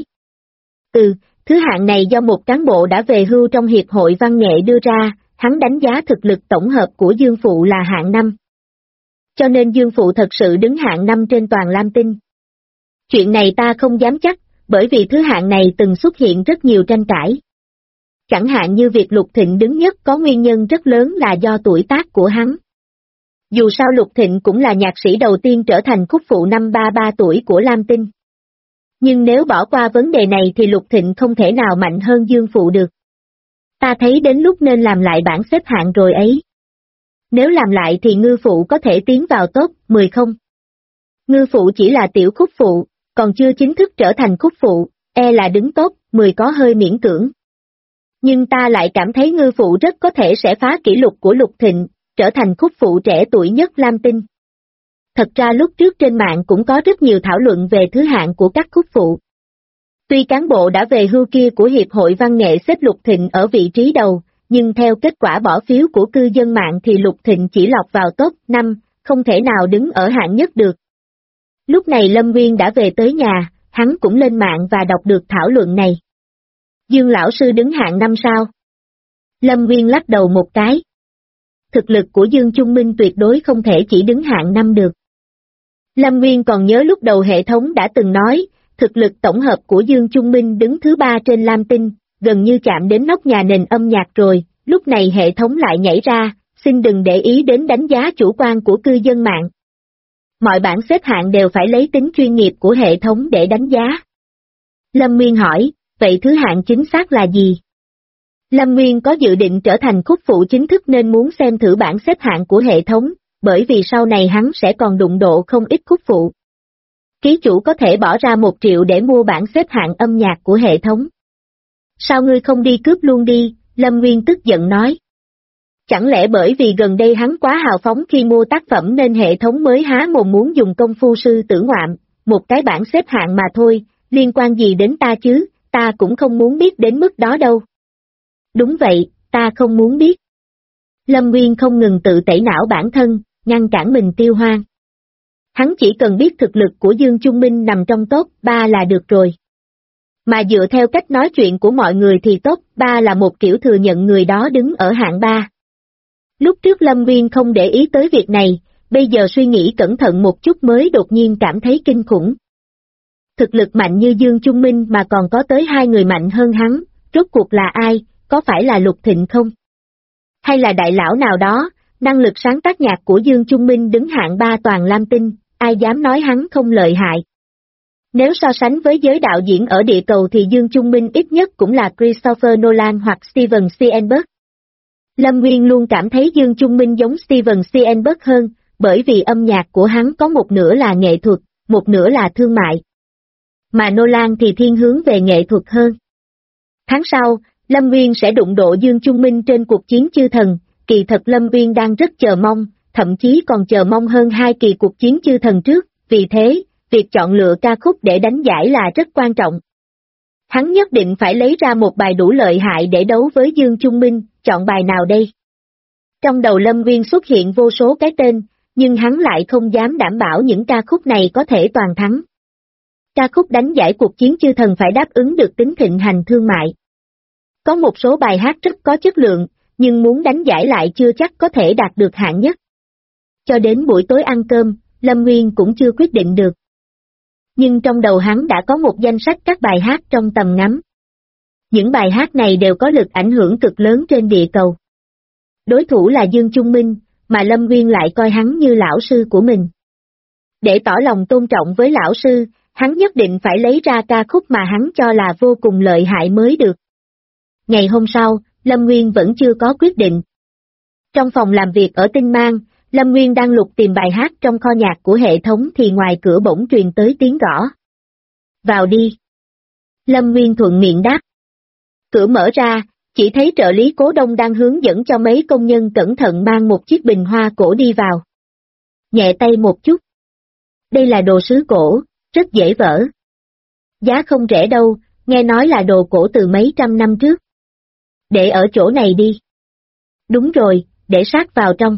Thứ hạng này do một cán bộ đã về hưu trong Hiệp hội Văn nghệ đưa ra, hắn đánh giá thực lực tổng hợp của Dương Phụ là hạng 5. Cho nên Dương Phụ thật sự đứng hạng 5 trên toàn Lam Tinh. Chuyện này ta không dám chắc, bởi vì thứ hạng này từng xuất hiện rất nhiều tranh cãi. Chẳng hạn như việc Lục Thịnh đứng nhất có nguyên nhân rất lớn là do tuổi tác của hắn. Dù sao Lục Thịnh cũng là nhạc sĩ đầu tiên trở thành khúc phụ năm 33 tuổi của Lam Tinh. Nhưng nếu bỏ qua vấn đề này thì Lục Thịnh không thể nào mạnh hơn Dương Phụ được. Ta thấy đến lúc nên làm lại bảng xếp hạng rồi ấy. Nếu làm lại thì Ngư Phụ có thể tiến vào top 10 không? Ngư Phụ chỉ là tiểu khúc phụ, còn chưa chính thức trở thành khúc phụ, là đứng top 10 có hơi miễn cưỡng. Nhưng ta lại cảm thấy Ngư Phụ rất có thể sẽ phá kỷ lục của Lục Thịnh, trở thành khúc phụ trẻ tuổi nhất Lam Tinh. Thật ra lúc trước trên mạng cũng có rất nhiều thảo luận về thứ hạng của các khúc phụ. Tuy cán bộ đã về hưu kia của Hiệp hội Văn nghệ xếp Lục Thịnh ở vị trí đầu, nhưng theo kết quả bỏ phiếu của cư dân mạng thì Lục Thịnh chỉ lọt vào top 5, không thể nào đứng ở hạng nhất được. Lúc này Lâm Nguyên đã về tới nhà, hắn cũng lên mạng và đọc được thảo luận này. Dương lão sư đứng hạng 5 sao? Lâm Nguyên lắc đầu một cái. thực lực của Dương Trung Minh tuyệt đối không thể chỉ đứng hạng 5 được. Lâm Nguyên còn nhớ lúc đầu hệ thống đã từng nói, thực lực tổng hợp của Dương Trung Minh đứng thứ 3 trên Lam Tinh, gần như chạm đến nóc nhà nền âm nhạc rồi, lúc này hệ thống lại nhảy ra, xin đừng để ý đến đánh giá chủ quan của cư dân mạng. Mọi bảng xếp hạng đều phải lấy tính chuyên nghiệp của hệ thống để đánh giá. Lâm Nguyên hỏi, vậy thứ hạng chính xác là gì? Lâm Nguyên có dự định trở thành khúc phụ chính thức nên muốn xem thử bảng xếp hạng của hệ thống, bởi vì sau này hắn sẽ còn đụng độ không ít khúc phụ. Ký chủ có thể bỏ ra 1 triệu để mua bảng xếp hạng âm nhạc của hệ thống. Sao ngươi không đi cướp luôn đi, Lâm Nguyên tức giận nói. Chẳng lẽ bởi vì gần đây hắn quá hào phóng khi mua tác phẩm nên hệ thống mới há mồm muốn dùng công phu sư tử ngoạm, một cái bảng xếp hạng mà thôi, liên quan gì đến ta chứ, ta cũng không muốn biết đến mức đó đâu. Đúng vậy, ta không muốn biết. Lâm Nguyên không ngừng tự tẩy não bản thân, ngăn cản mình tiêu hoang. Hắn chỉ cần biết thực lực của Dương Trung Minh nằm trong top 3 là được rồi. Mà dựa theo cách nói chuyện của mọi người thì top 3 là một kiểu thừa nhận người đó đứng ở hạng 3. Lúc trước Lâm Nguyên không để ý tới việc này, bây giờ suy nghĩ cẩn thận một chút mới đột nhiên cảm thấy kinh khủng. Thực lực mạnh như Dương Trung Minh mà còn có tới 2 người mạnh hơn hắn, rốt cuộc là ai, có phải là Lục Thịnh không? Hay là đại lão nào đó, năng lực sáng tác nhạc của Dương Trung Minh đứng hạng 3 toàn Lam Tinh, ai dám nói hắn không lợi hại. Nếu so sánh với giới đạo diễn ở địa cầu thì Dương Trung Minh ít nhất cũng là Christopher Nolan hoặc Steven Spielberg. Lâm Nguyên luôn cảm thấy Dương Trung Minh giống Steven Spielberg hơn, bởi vì âm nhạc của hắn có một nửa là nghệ thuật, một nửa là thương mại. Mà Nolan thì thiên hướng về nghệ thuật hơn. Tháng sau, Lâm Nguyên sẽ đụng độ Dương Trung Minh trên cuộc chiến chư thần, kỳ thật Lâm Nguyên đang rất chờ mong, thậm chí còn chờ mong hơn 2 kỳ cuộc chiến chư thần trước, vì thế, việc chọn lựa ca khúc để đánh giải là rất quan trọng. Hắn nhất định phải lấy ra một bài đủ lợi hại để đấu với Dương Trung Minh, chọn bài nào đây? Trong đầu Lâm Nguyên xuất hiện vô số cái tên, nhưng hắn lại không dám đảm bảo những ca khúc này có thể toàn thắng. Ca khúc đánh giải cuộc chiến chư thần phải đáp ứng được tính thịnh hành thương mại. Có một số bài hát rất có chất lượng, nhưng muốn đánh giải lại chưa chắc có thể đạt được hạng nhất. Cho đến buổi tối ăn cơm, Lâm Nguyên cũng chưa quyết định được. Nhưng trong đầu hắn đã có một danh sách các bài hát trong tầm ngắm. Những bài hát này đều có lực ảnh hưởng cực lớn trên địa cầu. Đối thủ là Dương Trung Minh, mà Lâm Nguyên lại coi hắn như lão sư của mình. Để tỏ lòng tôn trọng với lão sư, hắn nhất định phải lấy ra ca khúc mà hắn cho là vô cùng lợi hại mới được. Ngày hôm sau, Lâm Nguyên vẫn chưa có quyết định. Trong phòng làm việc ở Tinh Mang, Lâm Nguyên đang lục tìm bài hát trong kho nhạc của hệ thống thì ngoài cửa bỗng truyền tới tiếng gõ. Vào đi. Lâm Nguyên thuận miệng đáp. Cửa mở ra, chỉ thấy trợ lý Cố Đông đang hướng dẫn cho mấy công nhân cẩn thận mang một chiếc bình hoa cổ đi vào. Nhẹ tay một chút. Đây là đồ sứ cổ, rất dễ vỡ. Giá không rẻ đâu, nghe nói là đồ cổ từ mấy trăm năm trước. Để ở chỗ này đi. Đúng rồi, để sát vào trong.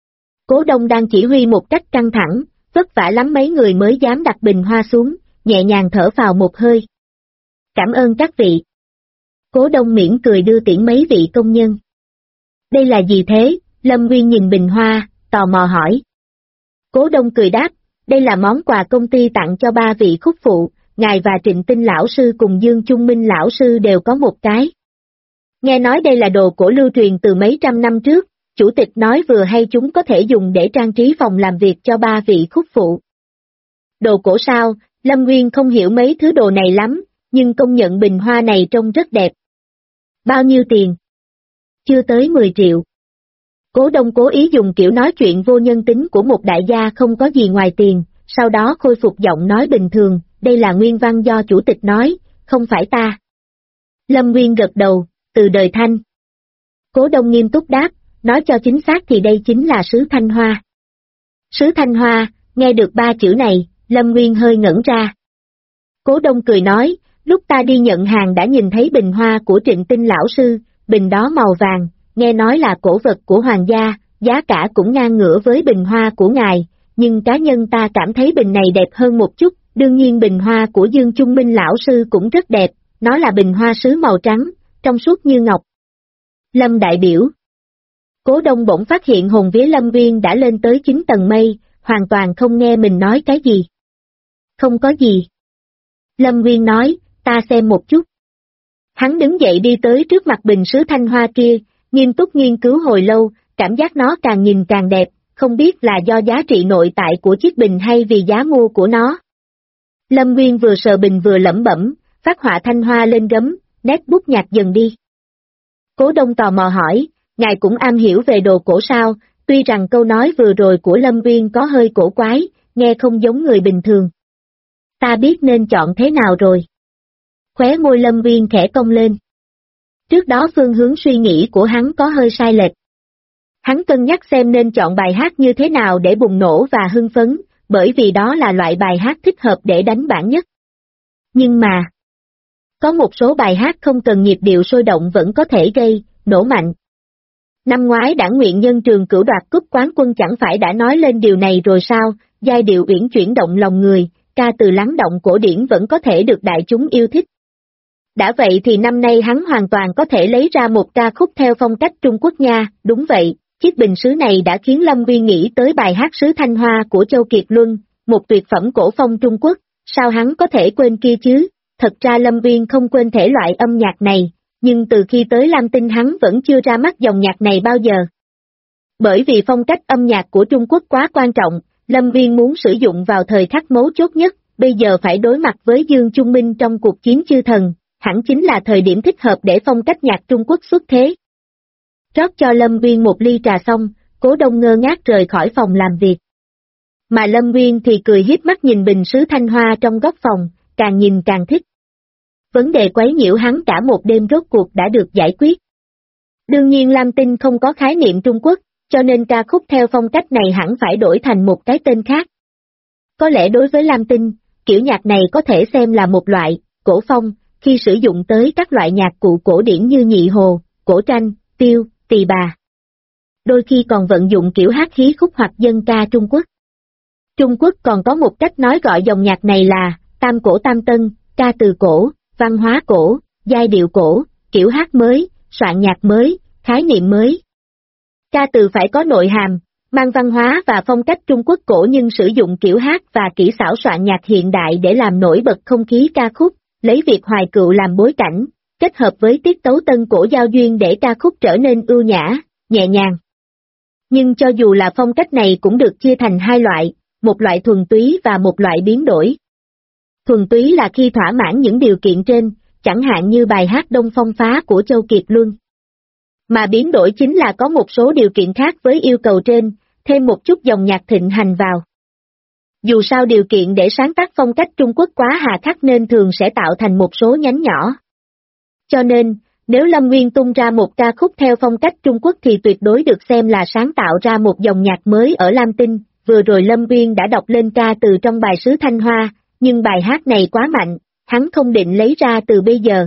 Cố Đông đang chỉ huy một cách căng thẳng, vất vả lắm mấy người mới dám đặt bình hoa xuống, nhẹ nhàng thở vào một hơi. Cảm ơn các vị. Cố Đông mỉm cười đưa tiễn mấy vị công nhân. Đây là gì thế? Lâm Nguyên nhìn bình hoa, tò mò hỏi. Cố Đông cười đáp, đây là món quà công ty tặng cho 3 vị khúc phụ, ngài và Trịnh Tinh lão sư cùng Dương Trung Minh lão sư đều có một cái. Nghe nói đây là đồ cổ lưu truyền từ mấy trăm năm trước, chủ tịch nói vừa hay chúng có thể dùng để trang trí phòng làm việc cho 3 vị khúc phụ. Đồ cổ sao? Lâm Nguyên không hiểu mấy thứ đồ này lắm, nhưng công nhận bình hoa này trông rất đẹp. Bao nhiêu tiền? Chưa tới 10 triệu. Cố Đông cố ý dùng kiểu nói chuyện vô nhân tính của một đại gia không có gì ngoài tiền, sau đó khôi phục giọng nói bình thường, đây là nguyên văn do chủ tịch nói, không phải ta. Lâm Nguyên gật đầu, từ đời Thanh. Cố Đông nghiêm túc đáp, nói cho chính xác thì đây chính là sứ Thanh Hoa. Sứ Thanh Hoa, nghe được 3 chữ này, Lâm Nguyên hơi ngẩn ra. Cố Đông cười nói, lúc ta đi nhận hàng đã nhìn thấy bình hoa của Trịnh Tinh lão sư, bình đó màu vàng, nghe nói là cổ vật của hoàng gia, giá cả cũng ngang ngửa với bình hoa của ngài, nhưng cá nhân ta cảm thấy bình này đẹp hơn một chút, đương nhiên bình hoa của Dương Trung Minh lão sư cũng rất đẹp, nó là bình hoa sứ màu trắng, trong suốt như ngọc. Lâm đại biểu. Cố Đông bỗng phát hiện hồn vía Lâm Viên đã lên tới 9 tầng mây, hoàn toàn không nghe mình nói cái gì. Không có gì. Lâm Viên nói, ta xem một chút. Hắn đứng dậy đi tới trước mặt bình sứ thanh hoa kia, nghiêm túc nghiên cứu hồi lâu, cảm giác nó càng nhìn càng đẹp, không biết là do giá trị nội tại của chiếc bình hay vì giá mua của nó. Lâm Viên vừa sờ bình vừa lẩm bẩm, phát họa thanh hoa lên gấm, nét bút nhạt dần đi. Cố Đông tò mò hỏi, ngài cũng am hiểu về đồ cổ sao, tuy rằng câu nói vừa rồi của Lâm Viên có hơi cổ quái, nghe không giống người bình thường. Ta biết nên chọn thế nào rồi. Khóe môi Lâm Viên khẽ cong lên. Trước đó phương hướng suy nghĩ của hắn có hơi sai lệch. Hắn cân nhắc xem nên chọn bài hát như thế nào để bùng nổ và hưng phấn, bởi vì đó là loại bài hát thích hợp để đánh bản nhất. Nhưng mà, có một số bài hát không cần nhịp điệu sôi động vẫn có thể gây nổ mạnh. Năm ngoái Đảng Nguyện Nhân Trường Cửu đoạt cúp quán quân chẳng phải đã nói lên điều này rồi sao, giai điệu uyển chuyển động lòng người, ca từ lắng động cổ điển vẫn có thể được đại chúng yêu thích. Đã vậy thì năm nay hắn hoàn toàn có thể lấy ra một ca khúc theo phong cách Trung Quốc nha, đúng vậy, chiếc bình sứ này đã khiến Lâm Viên nghĩ tới bài hát Sứ Thanh Hoa của Châu Kiệt Luân, một tuyệt phẩm cổ phong Trung Quốc, sao hắn có thể quên kia chứ, thật ra Lâm Viên không quên thể loại âm nhạc này, nhưng từ khi tới Lam Tinh hắn vẫn chưa ra mắt dòng nhạc này bao giờ. Bởi vì phong cách âm nhạc của Trung Quốc quá quan trọng, Lâm Viên muốn sử dụng vào thời khắc mấu chốt nhất, bây giờ phải đối mặt với Dương Trung Minh trong cuộc chiến chư thần, hẳn chính là thời điểm thích hợp để phong cách nhạc Trung Quốc xuất thế. Rót cho Lâm Viên một ly trà xong, Cố Đông ngơ ngác rời khỏi phòng làm việc. Mà Lâm Viên thì cười hiếp mắt nhìn bình sứ thanh hoa trong góc phòng, càng nhìn càng thích. Vấn đề quấy nhiễu hắn cả một đêm rốt cuộc đã được giải quyết. Đương nhiên Lam Tinh không có khái niệm Trung Quốc, cho nên ca khúc theo phong cách này hẳn phải đổi thành một cái tên khác. Có lẽ đối với Lam Tinh, kiểu nhạc này có thể xem là một loại cổ phong, khi sử dụng tới các loại nhạc cụ cổ điển như nhị hồ, cổ tranh, tiêu, tỳ bà. Đôi khi còn vận dụng kiểu hát hí khúc hoặc dân ca Trung Quốc. Trung Quốc còn có một cách nói gọi dòng nhạc này là tam cổ tam tân, ca từ cổ, văn hóa cổ, giai điệu cổ, kiểu hát mới, soạn nhạc mới, khái niệm mới. Ca từ phải có nội hàm, mang văn hóa và phong cách Trung Quốc cổ nhưng sử dụng kiểu hát và kỹ xảo soạn nhạc hiện đại để làm nổi bật không khí ca khúc, lấy việc hoài cựu làm bối cảnh, kết hợp với tiết tấu tân cổ giao duyên để ca khúc trở nên ưu nhã, nhẹ nhàng. Nhưng cho dù là phong cách này cũng được chia thành hai loại, một loại thuần túy và một loại biến đổi. Thuần túy là khi thỏa mãn những điều kiện trên, chẳng hạn như bài hát Đông Phong Phá của Châu Kiệt Luân. Mà biến đổi chính là có một số điều kiện khác với yêu cầu trên, thêm một chút dòng nhạc thịnh hành vào. Dù sao điều kiện để sáng tác phong cách Trung Quốc quá hà khắc nên thường sẽ tạo thành một số nhánh nhỏ. Cho nên, nếu Lâm Nguyên tung ra một ca khúc theo phong cách Trung Quốc thì tuyệt đối được xem là sáng tạo ra một dòng nhạc mới ở Lam Tinh. Vừa rồi Lâm Nguyên đã đọc lên ca từ trong bài Sứ Thanh Hoa, nhưng bài hát này quá mạnh, hắn không định lấy ra từ bây giờ.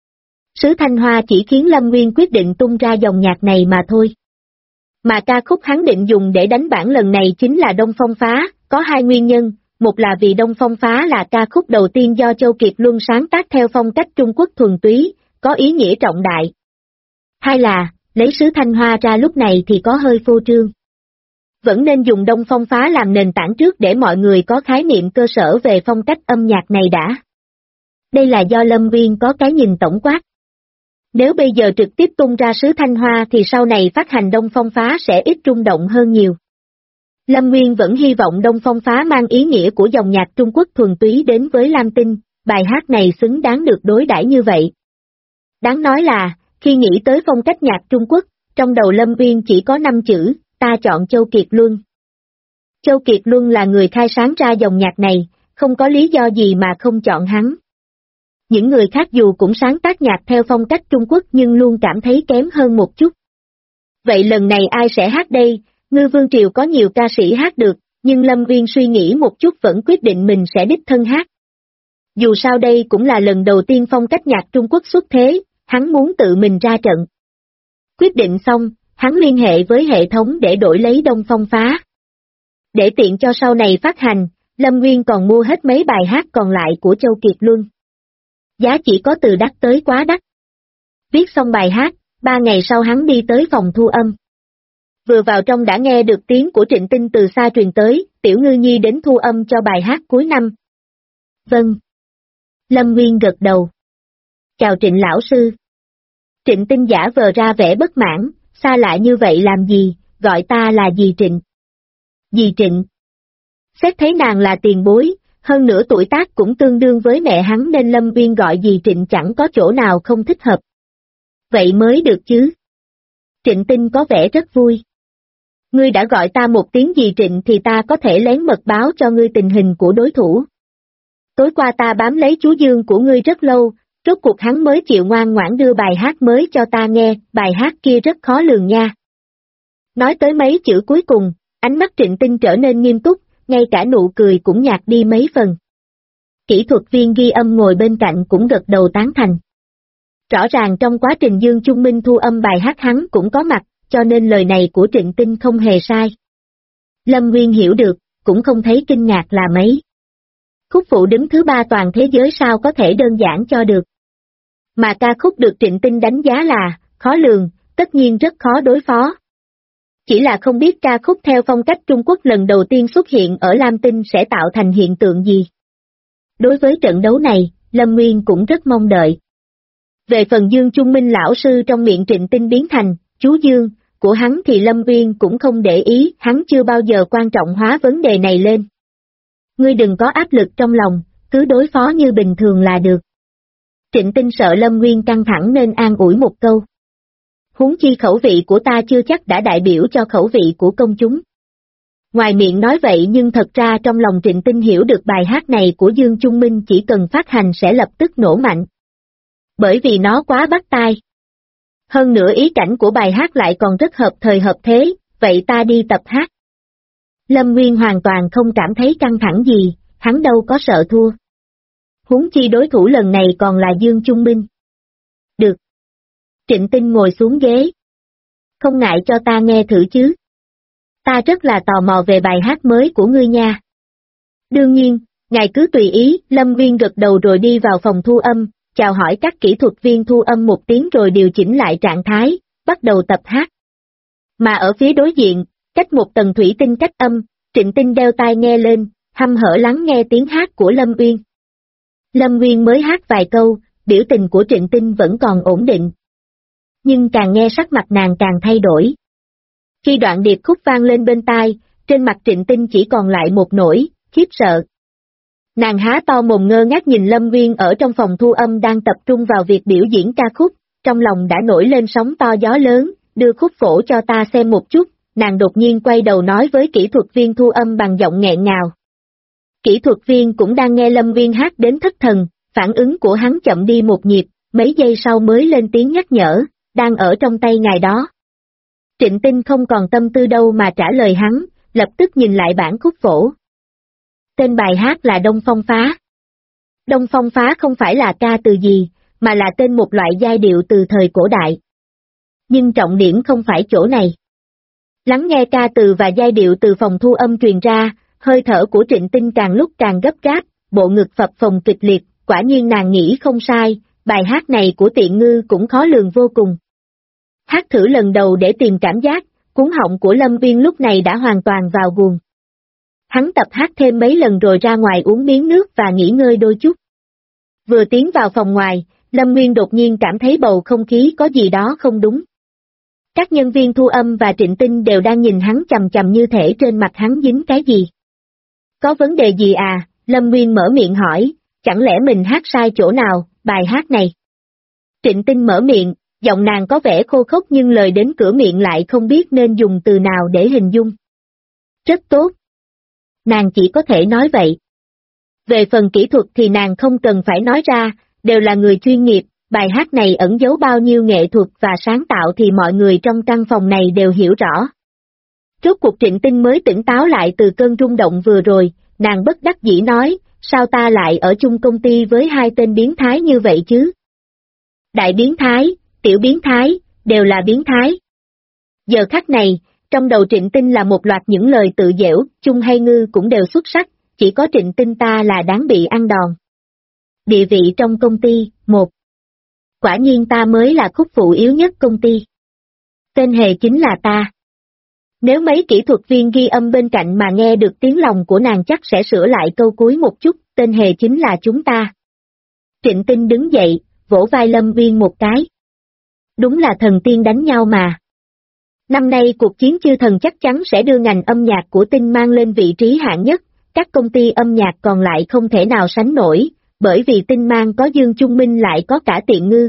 Sứ Thanh Hoa chỉ khiến Lâm Nguyên quyết định tung ra dòng nhạc này mà thôi. Mà ca khúc hắn định dùng để đánh bản lần này chính là Đông Phong Phá, có hai nguyên nhân, một là vì Đông Phong Phá là ca khúc đầu tiên do Châu Kiệt Luân sáng tác theo phong cách Trung Quốc thuần túy, có ý nghĩa trọng đại. Hai là, lấy Sứ Thanh Hoa ra lúc này thì có hơi phô trương. Vẫn nên dùng Đông Phong Phá làm nền tảng trước để mọi người có khái niệm cơ sở về phong cách âm nhạc này đã. Đây là do Lâm Viên có cái nhìn tổng quát. Nếu bây giờ trực tiếp tung ra Sứ Thanh Hoa thì sau này phát hành Đông Phong Phá sẽ ít rung động hơn nhiều. Lâm Nguyên vẫn hy vọng Đông Phong Phá mang ý nghĩa của dòng nhạc Trung Quốc thuần túy đến với Lam Tinh, bài hát này xứng đáng được đối đãi như vậy. Đáng nói là, khi nghĩ tới phong cách nhạc Trung Quốc, trong đầu Lâm Nguyên chỉ có 5 chữ, ta chọn Châu Kiệt Luân. Châu Kiệt Luân là người khai sáng ra dòng nhạc này, không có lý do gì mà không chọn hắn. Những người khác dù cũng sáng tác nhạc theo phong cách Trung Quốc nhưng luôn cảm thấy kém hơn một chút. Vậy lần này ai sẽ hát đây? Ngư Vương Triều có nhiều ca sĩ hát được, nhưng Lâm Viên suy nghĩ một chút vẫn quyết định mình sẽ đích thân hát. Dù sao đây cũng là lần đầu tiên phong cách nhạc Trung Quốc xuất thế, hắn muốn tự mình ra trận. Quyết định xong, hắn liên hệ với hệ thống để đổi lấy Đông Phong Phá. Để tiện cho sau này phát hành, Lâm Nguyên còn mua hết mấy bài hát còn lại của Châu Kiệt Luân. Giá chỉ có từ đắt tới quá đắt. Viết xong bài hát, 3 ngày sau hắn đi tới phòng thu âm. Vừa vào trong đã nghe được tiếng của Trịnh Tinh từ xa truyền tới, tiểu ngư nhi đến thu âm cho bài hát cuối năm. Vâng. Lâm Nguyên gật đầu. Chào Trịnh lão sư. Trịnh Tinh giả vờ ra vẻ bất mãn, xa lạ như vậy làm gì, gọi ta là dì Trịnh. Dì Trịnh. Xét thấy nàng là tiền bối, hơn nữa tuổi tác cũng tương đương với mẹ hắn nên Lâm Nguyên gọi dì Trịnh chẳng có chỗ nào không thích hợp. Vậy mới được chứ. Trịnh Tinh có vẻ rất vui. Ngươi đã gọi ta một tiếng dì Trịnh thì ta có thể lén mật báo cho ngươi tình hình của đối thủ. Tối qua ta bám lấy chú Dương của ngươi rất lâu, rốt cuộc hắn mới chịu ngoan ngoãn đưa bài hát mới cho ta nghe, bài hát kia rất khó lường nha. Nói tới mấy chữ cuối cùng, ánh mắt Trịnh Tinh trở nên nghiêm túc, ngay cả nụ cười cũng nhạt đi mấy phần. Kỹ thuật viên ghi âm ngồi bên cạnh cũng gật đầu tán thành. Rõ ràng trong quá trình Dương Trung Minh thu âm bài hát hắn cũng có mặt, cho nên lời này của Trịnh Tinh không hề sai. Lâm Nguyên hiểu được, cũng không thấy kinh ngạc là mấy. Khúc phụ đứng thứ 3 toàn thế giới sao có thể đơn giản cho được. Mà ca khúc được Trịnh Tinh đánh giá là, khó lường, tất nhiên rất khó đối phó. Chỉ là không biết ca khúc theo phong cách Trung Quốc lần đầu tiên xuất hiện ở Lam Tinh sẽ tạo thành hiện tượng gì. Đối với trận đấu này, Lâm Nguyên cũng rất mong đợi. Về phần Dương Trung Minh lão sư trong miệng Trịnh Tinh biến thành, chú Dương, của hắn thì Lâm Nguyên cũng không để ý, hắn chưa bao giờ quan trọng hóa vấn đề này lên. Ngươi đừng có áp lực trong lòng, cứ đối phó như bình thường là được. Trịnh Tinh sợ Lâm Nguyên căng thẳng nên an ủi một câu. Huống chi khẩu vị của ta chưa chắc đã đại biểu cho khẩu vị của công chúng. Ngoài miệng nói vậy nhưng thật ra trong lòng Trịnh Tinh hiểu được bài hát này của Dương Trung Minh chỉ cần phát hành sẽ lập tức nổ mạnh. Bởi vì nó quá bắt tai. Hơn nữa ý cảnh của bài hát lại còn rất hợp thời hợp thế, vậy ta đi tập hát. Lâm Nguyên hoàn toàn không cảm thấy căng thẳng gì, hắn đâu có sợ thua. Huống chi đối thủ lần này còn là Dương Trung Minh. Được. Trịnh Tinh ngồi xuống ghế. Không ngại cho ta nghe thử chứ. Ta rất là tò mò về bài hát mới của ngươi nha. Đương nhiên, ngài cứ tùy ý, Lâm Nguyên gật đầu rồi đi vào phòng thu âm, chào hỏi các kỹ thuật viên thu âm một tiếng rồi điều chỉnh lại trạng thái, bắt đầu tập hát. Mà ở phía đối diện, cách một tầng thủy tinh cách âm, Trịnh Tinh đeo tai nghe lên, hăm hở lắng nghe tiếng hát của Lâm Uyên. Lâm Uyên mới hát vài câu, biểu tình của Trịnh Tinh vẫn còn ổn định. Nhưng càng nghe sắc mặt nàng càng thay đổi. Khi đoạn điệp khúc vang lên bên tai, trên mặt Trịnh Tinh chỉ còn lại một nỗi khiếp sợ. Nàng há to mồm ngơ ngác nhìn Lâm Uyên ở trong phòng thu âm đang tập trung vào việc biểu diễn ca khúc, trong lòng đã nổi lên sóng to gió lớn, đưa khúc phổ cho ta xem một chút, nàng đột nhiên quay đầu nói với kỹ thuật viên thu âm bằng giọng nghẹn ngào. Kỹ thuật viên cũng đang nghe Lâm Uyên hát đến thất thần, phản ứng của hắn chậm đi một nhịp, mấy giây sau mới lên tiếng nhắc nhở, đang ở trong tay ngài đó. Trịnh Tinh không còn tâm tư đâu mà trả lời hắn, lập tức nhìn lại bản khúc phổ. Tên bài hát là Đông Phong Phá. Đông Phong Phá không phải là ca từ gì, mà là tên một loại giai điệu từ thời cổ đại. Nhưng trọng điểm không phải chỗ này. Lắng nghe ca từ và giai điệu từ phòng thu âm truyền ra, hơi thở của Trịnh Tinh càng lúc càng gấp gáp, bộ ngực phập phồng kịch liệt, quả nhiên nàng nghĩ không sai, bài hát này của Tiện Ngư cũng khó lường vô cùng. Hát thử lần đầu để tìm cảm giác, cuống họng của Lâm Uyên lúc này đã hoàn toàn vào guồng. Hắn tập hát thêm mấy lần rồi ra ngoài uống miếng nước và nghỉ ngơi đôi chút. Vừa tiến vào phòng ngoài, Lâm Nguyên đột nhiên cảm thấy bầu không khí có gì đó không đúng. Các nhân viên thu âm và Trịnh Tinh đều đang nhìn hắn chằm chằm như thể trên mặt hắn dính cái gì. Có vấn đề gì à? Lâm Nguyên mở miệng hỏi, chẳng lẽ mình hát sai chỗ nào, bài hát này? Trịnh Tinh mở miệng, giọng nàng có vẻ khô khốc nhưng lời đến cửa miệng lại không biết nên dùng từ nào để hình dung. Rất tốt. Nàng chỉ có thể nói vậy. Về phần kỹ thuật thì nàng không cần phải nói ra, đều là người chuyên nghiệp, bài hát này ẩn giấu bao nhiêu nghệ thuật và sáng tạo thì mọi người trong căn phòng này đều hiểu rõ. Rốt cuộc Trịnh Tinh mới tỉnh táo lại từ cơn rung động vừa rồi, nàng bất đắc dĩ nói, sao ta lại ở chung công ty với hai tên biến thái như vậy chứ? Đại biến thái, tiểu biến thái, đều là biến thái. Giờ khắc này, trong đầu Trịnh Tinh là một loạt những lời tự giễu, Chung hay Ngư cũng đều xuất sắc, chỉ có Trịnh Tinh ta là đáng bị ăn đòn. Địa vị trong công ty, 1. Quả nhiên ta mới là khúc phụ yếu nhất công ty. Tên hề chính là ta. Nếu mấy kỹ thuật viên ghi âm bên cạnh mà nghe được tiếng lòng của nàng chắc sẽ sửa lại câu cuối một chút, tên hề chính là chúng ta. Trịnh Tinh đứng dậy, vỗ vai Lâm Uyên một cái. Đúng là thần tiên đánh nhau mà. Năm nay cuộc chiến chư thần chắc chắn sẽ đưa ngành âm nhạc của Tinh mang lên vị trí hạng nhất, các công ty âm nhạc còn lại không thể nào sánh nổi, bởi vì Tinh mang có Dương Trung Minh lại có cả Tiện Ngư.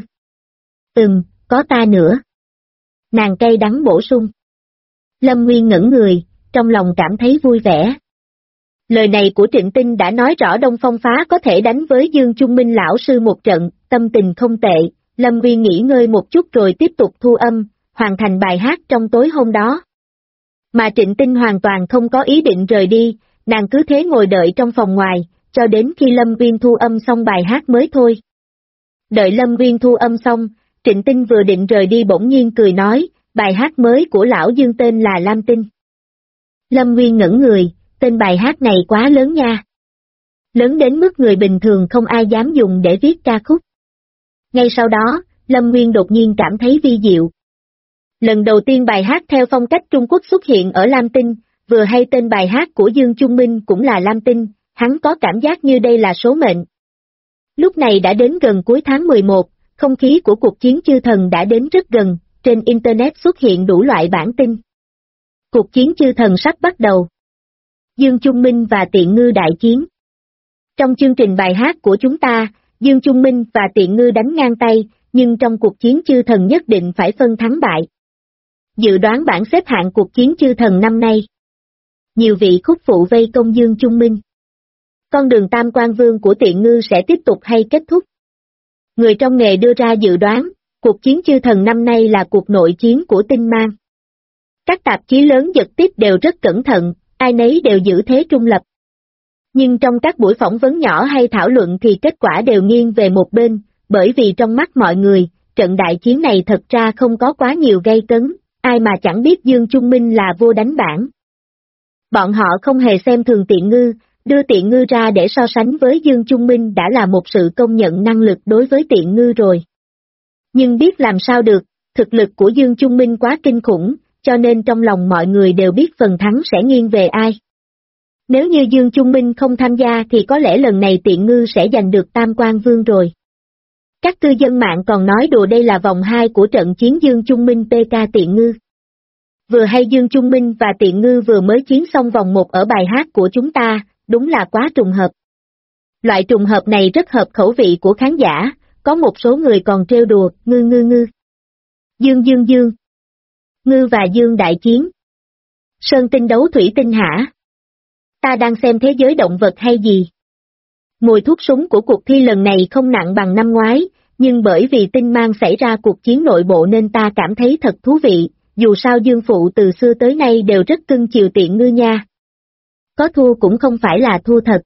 Có ta nữa. Nàng cay đắng bổ sung. Lâm Nguyên ngẩn người, trong lòng cảm thấy vui vẻ. Lời này của Trịnh Tinh đã nói rõ Đông Phong Phá có thể đánh với Dương Trung Minh lão sư một trận, tâm tình không tệ, Lâm Nguyên nghỉ ngơi một chút rồi tiếp tục thu âm, hoàn thành bài hát trong tối hôm đó. Mà Trịnh Tinh hoàn toàn không có ý định rời đi, nàng cứ thế ngồi đợi trong phòng ngoài, cho đến khi Lâm Nguyên thu âm xong bài hát mới thôi. Đợi Lâm Nguyên thu âm xong, Trịnh Tinh vừa định rời đi bỗng nhiên cười nói, bài hát mới của lão Dương tên là Lam Tinh. Lâm Nguyên ngẩn người, tên bài hát này quá lớn nha. Lớn đến mức người bình thường không ai dám dùng để viết ca khúc. Ngay sau đó, Lâm Nguyên đột nhiên cảm thấy vi diệu. Lần đầu tiên bài hát theo phong cách Trung Quốc xuất hiện ở Lam Tinh, vừa hay tên bài hát của Dương Trung Minh cũng là Lam Tinh, hắn có cảm giác như đây là số mệnh. Lúc này đã đến gần cuối tháng 11, không khí của cuộc chiến chư thần đã đến rất gần, trên Internet xuất hiện đủ loại bản tin. Cuộc chiến chư thần sắp bắt đầu. Dương Trung Minh và Tiện Ngư đại chiến. Trong chương trình bài hát của chúng ta, Dương Trung Minh và Tiện Ngư đánh ngang tay, nhưng trong cuộc chiến chư thần nhất định phải phân thắng bại. Dự đoán bảng xếp hạng cuộc chiến chư thần năm nay. Nhiều vị khúc phụ vây công Dương Trung Minh. Con đường tam quan vương của Tiện Ngư sẽ tiếp tục hay kết thúc? Người trong nghề đưa ra dự đoán, cuộc chiến chư thần năm nay là cuộc nội chiến của Tinh mang. Các tạp chí lớn giật tít đều rất cẩn thận, ai nấy đều giữ thế trung lập. Nhưng trong các buổi phỏng vấn nhỏ hay thảo luận thì kết quả đều nghiêng về một bên, bởi vì trong mắt mọi người, trận đại chiến này thật ra không có quá nhiều gay cấn, ai mà chẳng biết Dương Trung Minh là vua đánh bảng. Bọn họ không hề xem thường Tiện Ngư, đưa Tiện Ngư ra để so sánh với Dương Trung Minh đã là một sự công nhận năng lực đối với Tiện Ngư rồi. Nhưng biết làm sao được, thực lực của Dương Trung Minh quá kinh khủng, cho nên trong lòng mọi người đều biết phần thắng sẽ nghiêng về ai. Nếu như Dương Trung Minh không tham gia thì có lẽ lần này Tiện Ngư sẽ giành được tam quan vương rồi. Các cư dân mạng còn nói đùa đây là vòng 2 của trận chiến Dương Trung Minh PK Tiện Ngư. Vừa hay Dương Trung Minh và Tiện Ngư vừa mới chiến xong vòng 1 ở bài hát của chúng ta, đúng là quá trùng hợp. Loại trùng hợp này rất hợp khẩu vị của khán giả, có một số người còn trêu đùa, ngư. Dương. Ngư và Dương đại chiến. Sơn tinh đấu thủy tinh hả? Ta đang xem thế giới động vật hay gì? Mùi thuốc súng của cuộc thi lần này không nặng bằng năm ngoái, nhưng bởi vì Tinh mang xảy ra cuộc chiến nội bộ nên ta cảm thấy thật thú vị, dù sao Dương Phụ từ xưa tới nay đều rất cưng chiều Tiện Ngư nha. Có thua cũng không phải là thua thật.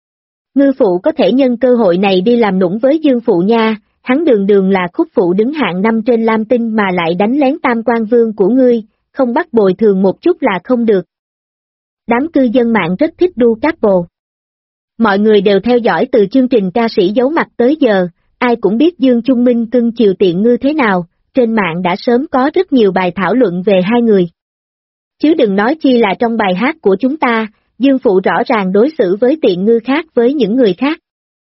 Ngư Phụ có thể nhân cơ hội này đi làm nũng với Dương Phụ nha, hắn đường là khúc phụ đứng hạng 5 trên Lam Tinh mà lại đánh lén tam quan vương của ngươi, không bắt bồi thường một chút là không được. Đám cư dân mạng rất thích đu cáp bồ. Mọi người đều theo dõi từ chương trình ca sĩ giấu mặt tới giờ, ai cũng biết Dương Trung Minh cưng chiều Tiện Ngư thế nào, trên mạng đã sớm có rất nhiều bài thảo luận về hai người. Chứ đừng nói chi là trong bài hát của chúng ta, Dương Phụ rõ ràng đối xử với Tiện Ngư khác với những người khác.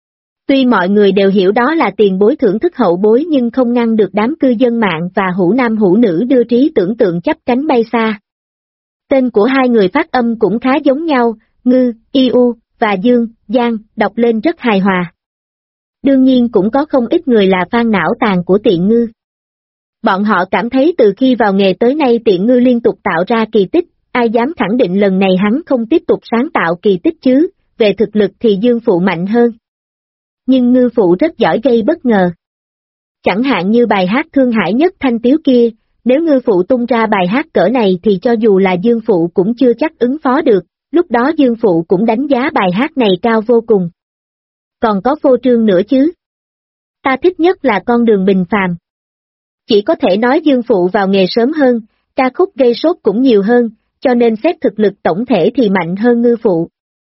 Tuy mọi người đều hiểu đó là tiền bối thưởng thức hậu bối nhưng không ngăn được đám cư dân mạng và hữu nam hữu nữ đưa trí tưởng tượng chắp cánh bay xa. Tên của hai người phát âm cũng khá giống nhau, Ngư, Iu, và Dương, Giang, đọc lên rất hài hòa. Đương nhiên cũng có không ít người là fan não tàn của Tiện Ngư. Bọn họ cảm thấy từ khi vào nghề tới nay Tiện Ngư liên tục tạo ra kỳ tích, ai dám khẳng định lần này hắn không tiếp tục sáng tạo kỳ tích chứ, về thực lực thì Dương Phụ mạnh hơn. Nhưng Ngư Phụ rất giỏi gây bất ngờ. Chẳng hạn như bài hát Thương Hải Nhất Thanh Tiếu kia, nếu Ngư Phụ tung ra bài hát cỡ này thì cho dù là Dương Phụ cũng chưa chắc ứng phó được, lúc đó Dương Phụ cũng đánh giá bài hát này cao vô cùng. Còn có phô trương nữa chứ. Ta thích nhất là Con đường bình phàm. Chỉ có thể nói Dương Phụ vào nghề sớm hơn, ca khúc gây sốt cũng nhiều hơn, cho nên xét thực lực tổng thể thì mạnh hơn Ngư Phụ.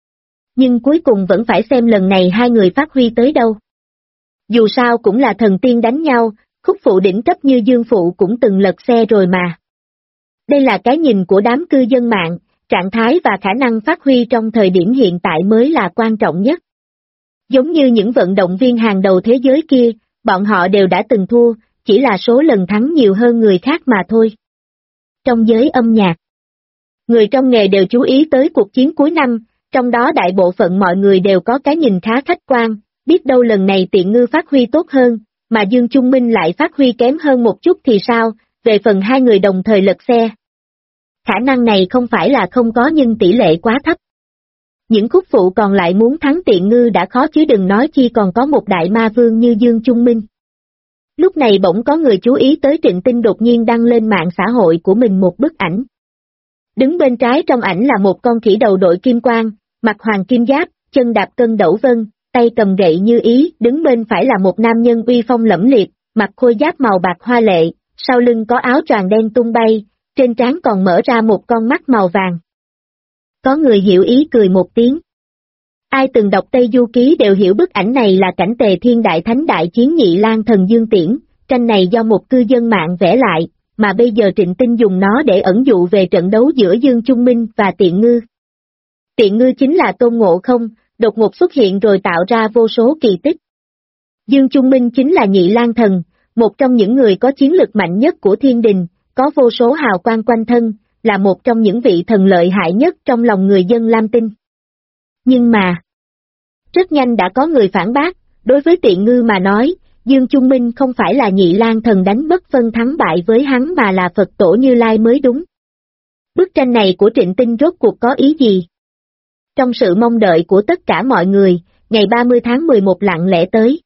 Nhưng cuối cùng vẫn phải xem lần này hai người phát huy tới đâu. Dù sao cũng là thần tiên đánh nhau, khúc phụ đỉnh cấp như Dương Phụ cũng từng lật xe rồi mà. Đây là cái nhìn của đám cư dân mạng, trạng thái và khả năng phát huy trong thời điểm hiện tại mới là quan trọng nhất. Giống như những vận động viên hàng đầu thế giới kia, bọn họ đều đã từng thua, chỉ là số lần thắng nhiều hơn người khác mà thôi. Trong giới âm nhạc, người trong nghề đều chú ý tới cuộc chiến cuối năm, trong đó đại bộ phận mọi người đều có cái nhìn khá khách quan, biết đâu lần này Tiện Ngư phát huy tốt hơn, mà Dương Trung Minh lại phát huy kém hơn một chút thì sao, về phần hai người đồng thời lật xe. Khả năng này không phải là không có nhưng tỷ lệ quá thấp. Những khúc phụ còn lại muốn thắng Tiện Ngư đã khó chứ đừng nói chi còn có một đại ma vương như Dương Trung Minh. Lúc này bỗng có người chú ý tới Trịnh Tinh đột nhiên đăng lên mạng xã hội của mình một bức ảnh. Đứng bên trái trong ảnh là một con khỉ đầu đội kim quang, mặc hoàng kim giáp, chân đạp cân đẩu vân, tay cầm gậy như ý, đứng bên phải là một nam nhân uy phong lẫm liệt, mặc khôi giáp màu bạc hoa lệ, sau lưng có áo choàng đen tung bay, trên trán còn mở ra một con mắt màu vàng. Có người hiểu ý cười một tiếng. Ai từng đọc Tây Du Ký đều hiểu bức ảnh này là cảnh Tề Thiên Đại Thánh đại chiến Nhị Lang Thần Dương Tiễn, tranh này do một cư dân mạng vẽ lại, mà bây giờ Trịnh Tinh dùng nó để ẩn dụ về trận đấu giữa Dương Trung Minh và Tiện Ngư. Tiện Ngư chính là Tôn Ngộ Không, đột ngột xuất hiện rồi tạo ra vô số kỳ tích. Dương Trung Minh chính là Nhị Lang Thần, một trong những người có chiến lực mạnh nhất của thiên đình, có vô số hào quang quanh thân, là một trong những vị thần lợi hại nhất trong lòng người dân Lam Tinh. Nhưng mà, rất nhanh đã có người phản bác, đối với Tiện Ngư mà nói, Dương Trung Minh không phải là Nhị Lang Thần đánh bất phân thắng bại với hắn mà là Phật Tổ Như Lai mới đúng. Bức tranh này của Trịnh Tinh rốt cuộc có ý gì? Trong sự mong đợi của tất cả mọi người, ngày 30 tháng 11 lặng lẽ tới.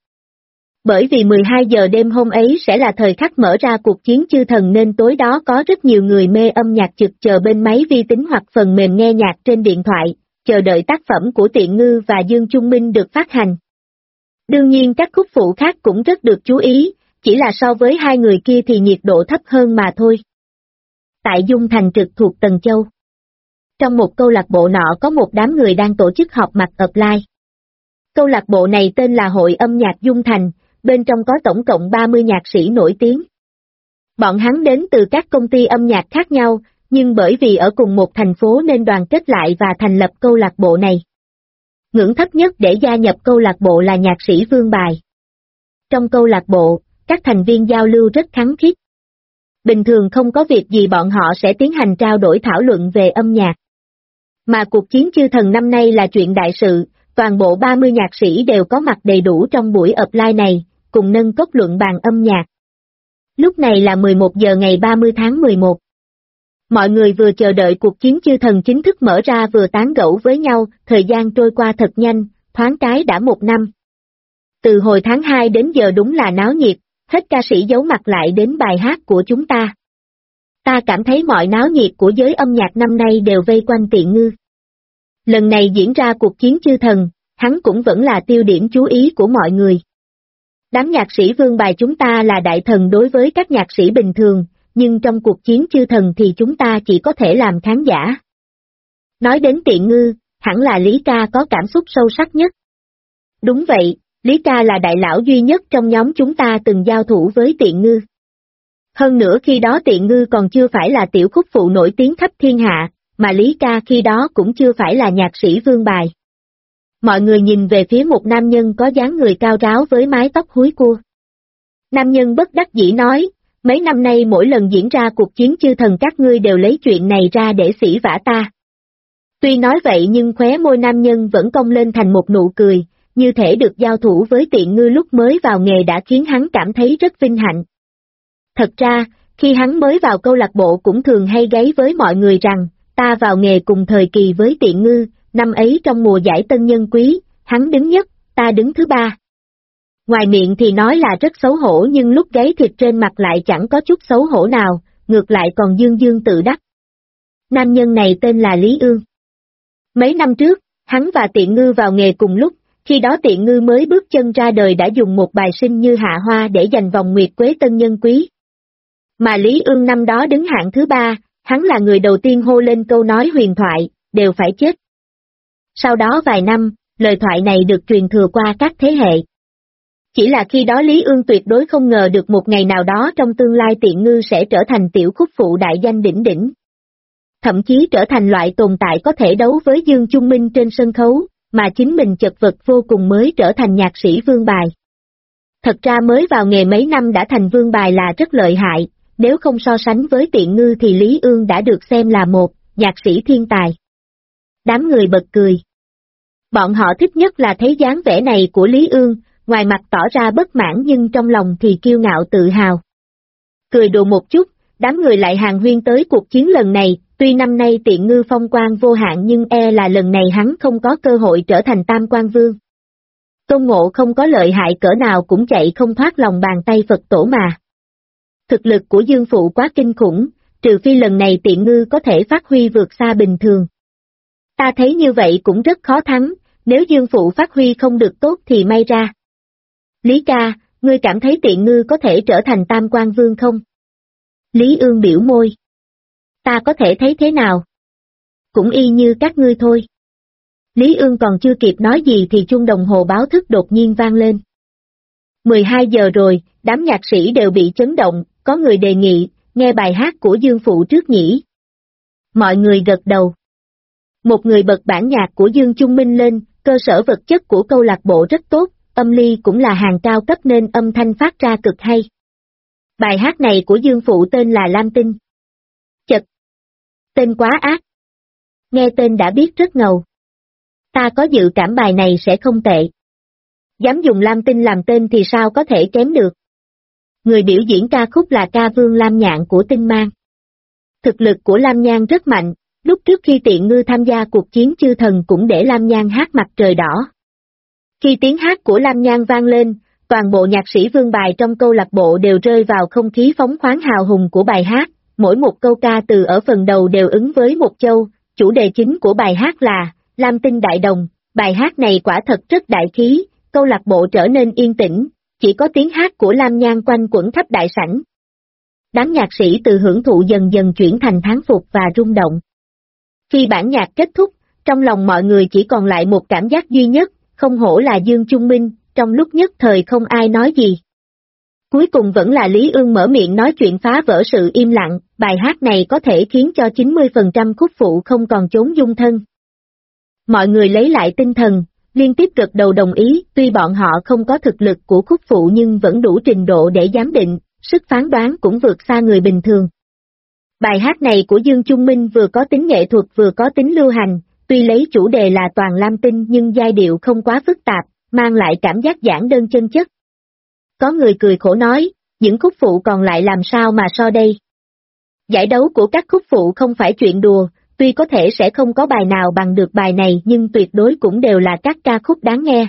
Bởi vì 12 giờ đêm hôm ấy sẽ là thời khắc mở ra cuộc chiến chư thần nên tối đó có rất nhiều người mê âm nhạc trực chờ bên máy vi tính hoặc phần mềm nghe nhạc trên điện thoại, chờ đợi tác phẩm của Tiện Ngư và Dương Trung Minh được phát hành. Đương nhiên các khúc phụ khác cũng rất được chú ý, chỉ là so với hai người kia thì nhiệt độ thấp hơn mà thôi. Tại Dung Thành trực thuộc Tần Châu. Trong một câu lạc bộ nọ có một đám người đang tổ chức họp mặt offline. Câu lạc bộ này tên là Hội Âm Nhạc Dung Thành, bên trong có tổng cộng 30 nhạc sĩ nổi tiếng. Bọn hắn đến từ các công ty âm nhạc khác nhau, nhưng bởi vì ở cùng một thành phố nên đoàn kết lại và thành lập câu lạc bộ này. Ngưỡng thấp nhất để gia nhập câu lạc bộ là nhạc sĩ Vương Bài. Trong câu lạc bộ, các thành viên giao lưu rất khăng khít. Bình thường không có việc gì bọn họ sẽ tiến hành trao đổi thảo luận về âm nhạc. Mà cuộc chiến chư thần năm nay là chuyện đại sự, toàn bộ 30 nhạc sĩ đều có mặt đầy đủ trong buổi offline này, cùng nâng cốc luận bàn âm nhạc. Lúc này là 11 giờ ngày 30 tháng 11. Mọi người vừa chờ đợi cuộc chiến chư thần chính thức mở ra vừa tán gẫu với nhau, thời gian trôi qua thật nhanh, thoáng cái đã một năm. Từ hồi tháng 2 đến giờ đúng là náo nhiệt, hết ca sĩ giấu mặt lại đến bài hát của chúng ta. Ta cảm thấy mọi náo nhiệt của giới âm nhạc năm nay đều vây quanh Tiện Ngư. Lần này diễn ra cuộc chiến chư thần, hắn cũng vẫn là tiêu điểm chú ý của mọi người. Đám nhạc sĩ Vương Bài chúng ta là đại thần đối với các nhạc sĩ bình thường, nhưng trong cuộc chiến chư thần thì chúng ta chỉ có thể làm khán giả. Nói đến Tiện Ngư, hẳn là Lý Ca có cảm xúc sâu sắc nhất. Đúng vậy, Lý Ca là đại lão duy nhất trong nhóm chúng ta từng giao thủ với Tiện Ngư. Hơn nữa khi đó Tiện Ngư còn chưa phải là tiểu khúc phụ nổi tiếng khắp thiên hạ, mà Lý Ca khi đó cũng chưa phải là nhạc sĩ Vương Bài. Mọi người nhìn về phía một nam nhân có dáng người cao ráo với mái tóc húi cua. Nam nhân bất đắc dĩ nói, mấy năm nay mỗi lần diễn ra cuộc chiến chư thần các ngươi đều lấy chuyện này ra để sỉ vả ta. Tuy nói vậy nhưng khóe môi nam nhân vẫn cong lên thành một nụ cười, như thể được giao thủ với Tiện Ngư lúc mới vào nghề đã khiến hắn cảm thấy rất vinh hạnh. Thật ra, khi hắn mới vào câu lạc bộ cũng thường hay gáy với mọi người rằng, ta vào nghề cùng thời kỳ với Tiện Ngư, năm ấy trong mùa giải tân nhân quý, hắn đứng nhất, ta đứng thứ ba. Ngoài miệng thì nói là rất xấu hổ nhưng lúc gáy thịt trên mặt lại chẳng có chút xấu hổ nào, ngược lại còn dương dương tự đắc. Nam nhân này tên là Lý Ương. Mấy năm trước, hắn và Tiện Ngư vào nghề cùng lúc, khi đó Tiện Ngư mới bước chân ra đời đã dùng một bài sinh như hạ hoa để giành vòng nguyệt quế tân nhân quý. Mà Lý Ương năm đó đứng hạng thứ ba, hắn là người đầu tiên hô lên câu nói huyền thoại, đều phải chết. Sau đó vài năm, lời thoại này được truyền thừa qua các thế hệ. Chỉ là khi đó Lý Ương tuyệt đối không ngờ được một ngày nào đó trong tương lai Tiện Ngư sẽ trở thành tiểu khúc phụ đại danh đỉnh đỉnh. Thậm chí trở thành loại tồn tại có thể đấu với Dương Trung Minh trên sân khấu, mà chính mình chật vật vô cùng mới trở thành nhạc sĩ vương bài. Thật ra mới vào nghề mấy năm đã thành vương bài là rất lợi hại, nếu không so sánh với Tiện Ngư thì Lý Ương đã được xem là một nhạc sĩ thiên tài. Đám người bật cười. Bọn họ thích nhất là thấy dáng vẻ này của Lý Ương, ngoài mặt tỏ ra bất mãn nhưng trong lòng thì kiêu ngạo tự hào. Cười đùa một chút, đám người lại hàn huyên tới cuộc chiến lần này, tuy năm nay Tiện Ngư phong quang vô hạn nhưng là lần này hắn không có cơ hội trở thành tam quan vương. Tôn Ngộ không có lợi hại cỡ nào cũng chạy không thoát lòng bàn tay Phật tổ mà. Thực lực của Dương Phụ quá kinh khủng, trừ phi lần này Tiện Ngư có thể phát huy vượt xa bình thường. Ta thấy như vậy cũng rất khó thắng, nếu Dương Phụ phát huy không được tốt thì may ra. Lý ca, ngươi cảm thấy Tiện Ngư có thể trở thành tam quan vương không? Lý Ương biểu môi. Ta có thể thấy thế nào? Cũng y như các ngươi thôi. Lý Ương còn chưa kịp nói gì thì chuông đồng hồ báo thức đột nhiên vang lên. 12 giờ rồi, đám nhạc sĩ đều bị chấn động, có người đề nghị, nghe bài hát của Dương Phụ trước nhỉ. Mọi người gật đầu. Một người bật bản nhạc của Dương Trung Minh lên, cơ sở vật chất của câu lạc bộ rất tốt, âm ly cũng là hàng cao cấp nên âm thanh phát ra cực hay. Bài hát này của Dương Phụ tên là Lam Tinh. Chật! Tên quá ác. Nghe tên đã biết rất ngầu. Ta có dự cảm bài này sẽ không tệ. Dám dùng Lam Tinh làm tên thì sao có thể kém được. Người biểu diễn ca khúc là ca vương Lam Nhạn của Tinh Mang. Thực lực của Lam Nhan rất mạnh, lúc trước khi Tiện Ngư tham gia cuộc chiến chư thần cũng để Lam Nhan hát Mặt Trời Đỏ. Khi tiếng hát của Lam Nhan vang lên, toàn bộ nhạc sĩ vương bài trong câu lạc bộ đều rơi vào không khí phóng khoáng hào hùng của bài hát, mỗi một câu ca từ ở phần đầu đều ứng với một châu, chủ đề chính của bài hát là Lam Tinh Đại Đồng, bài hát này quả thật rất đại khí, câu lạc bộ trở nên yên tĩnh, chỉ có tiếng hát của Lam Nhan quanh quẩn khắp đại sảnh. Đám nhạc sĩ từ hưởng thụ dần dần chuyển thành thán phục và rung động. Khi bản nhạc kết thúc, trong lòng mọi người chỉ còn lại một cảm giác duy nhất, không hổ là Dương Trung Minh, trong lúc nhất thời không ai nói gì. Cuối cùng vẫn là Lý Ương mở miệng nói chuyện phá vỡ sự im lặng, bài hát này có thể khiến cho 90% khúc phụ không còn chốn dung thân. Mọi người lấy lại tinh thần, liên tiếp gật đầu đồng ý, tuy bọn họ không có thực lực của khúc phụ nhưng vẫn đủ trình độ để giám định, sức phán đoán cũng vượt xa người bình thường. Bài hát này của Dương Trung Minh vừa có tính nghệ thuật vừa có tính lưu hành, tuy lấy chủ đề là toàn Lam Tinh nhưng giai điệu không quá phức tạp, mang lại cảm giác giản đơn chân chất. Có người cười khổ nói, những khúc phụ còn lại làm sao mà so đây. Giải đấu của các khúc phụ không phải chuyện đùa, tuy có thể sẽ không có bài nào bằng được bài này nhưng tuyệt đối cũng đều là các ca khúc đáng nghe.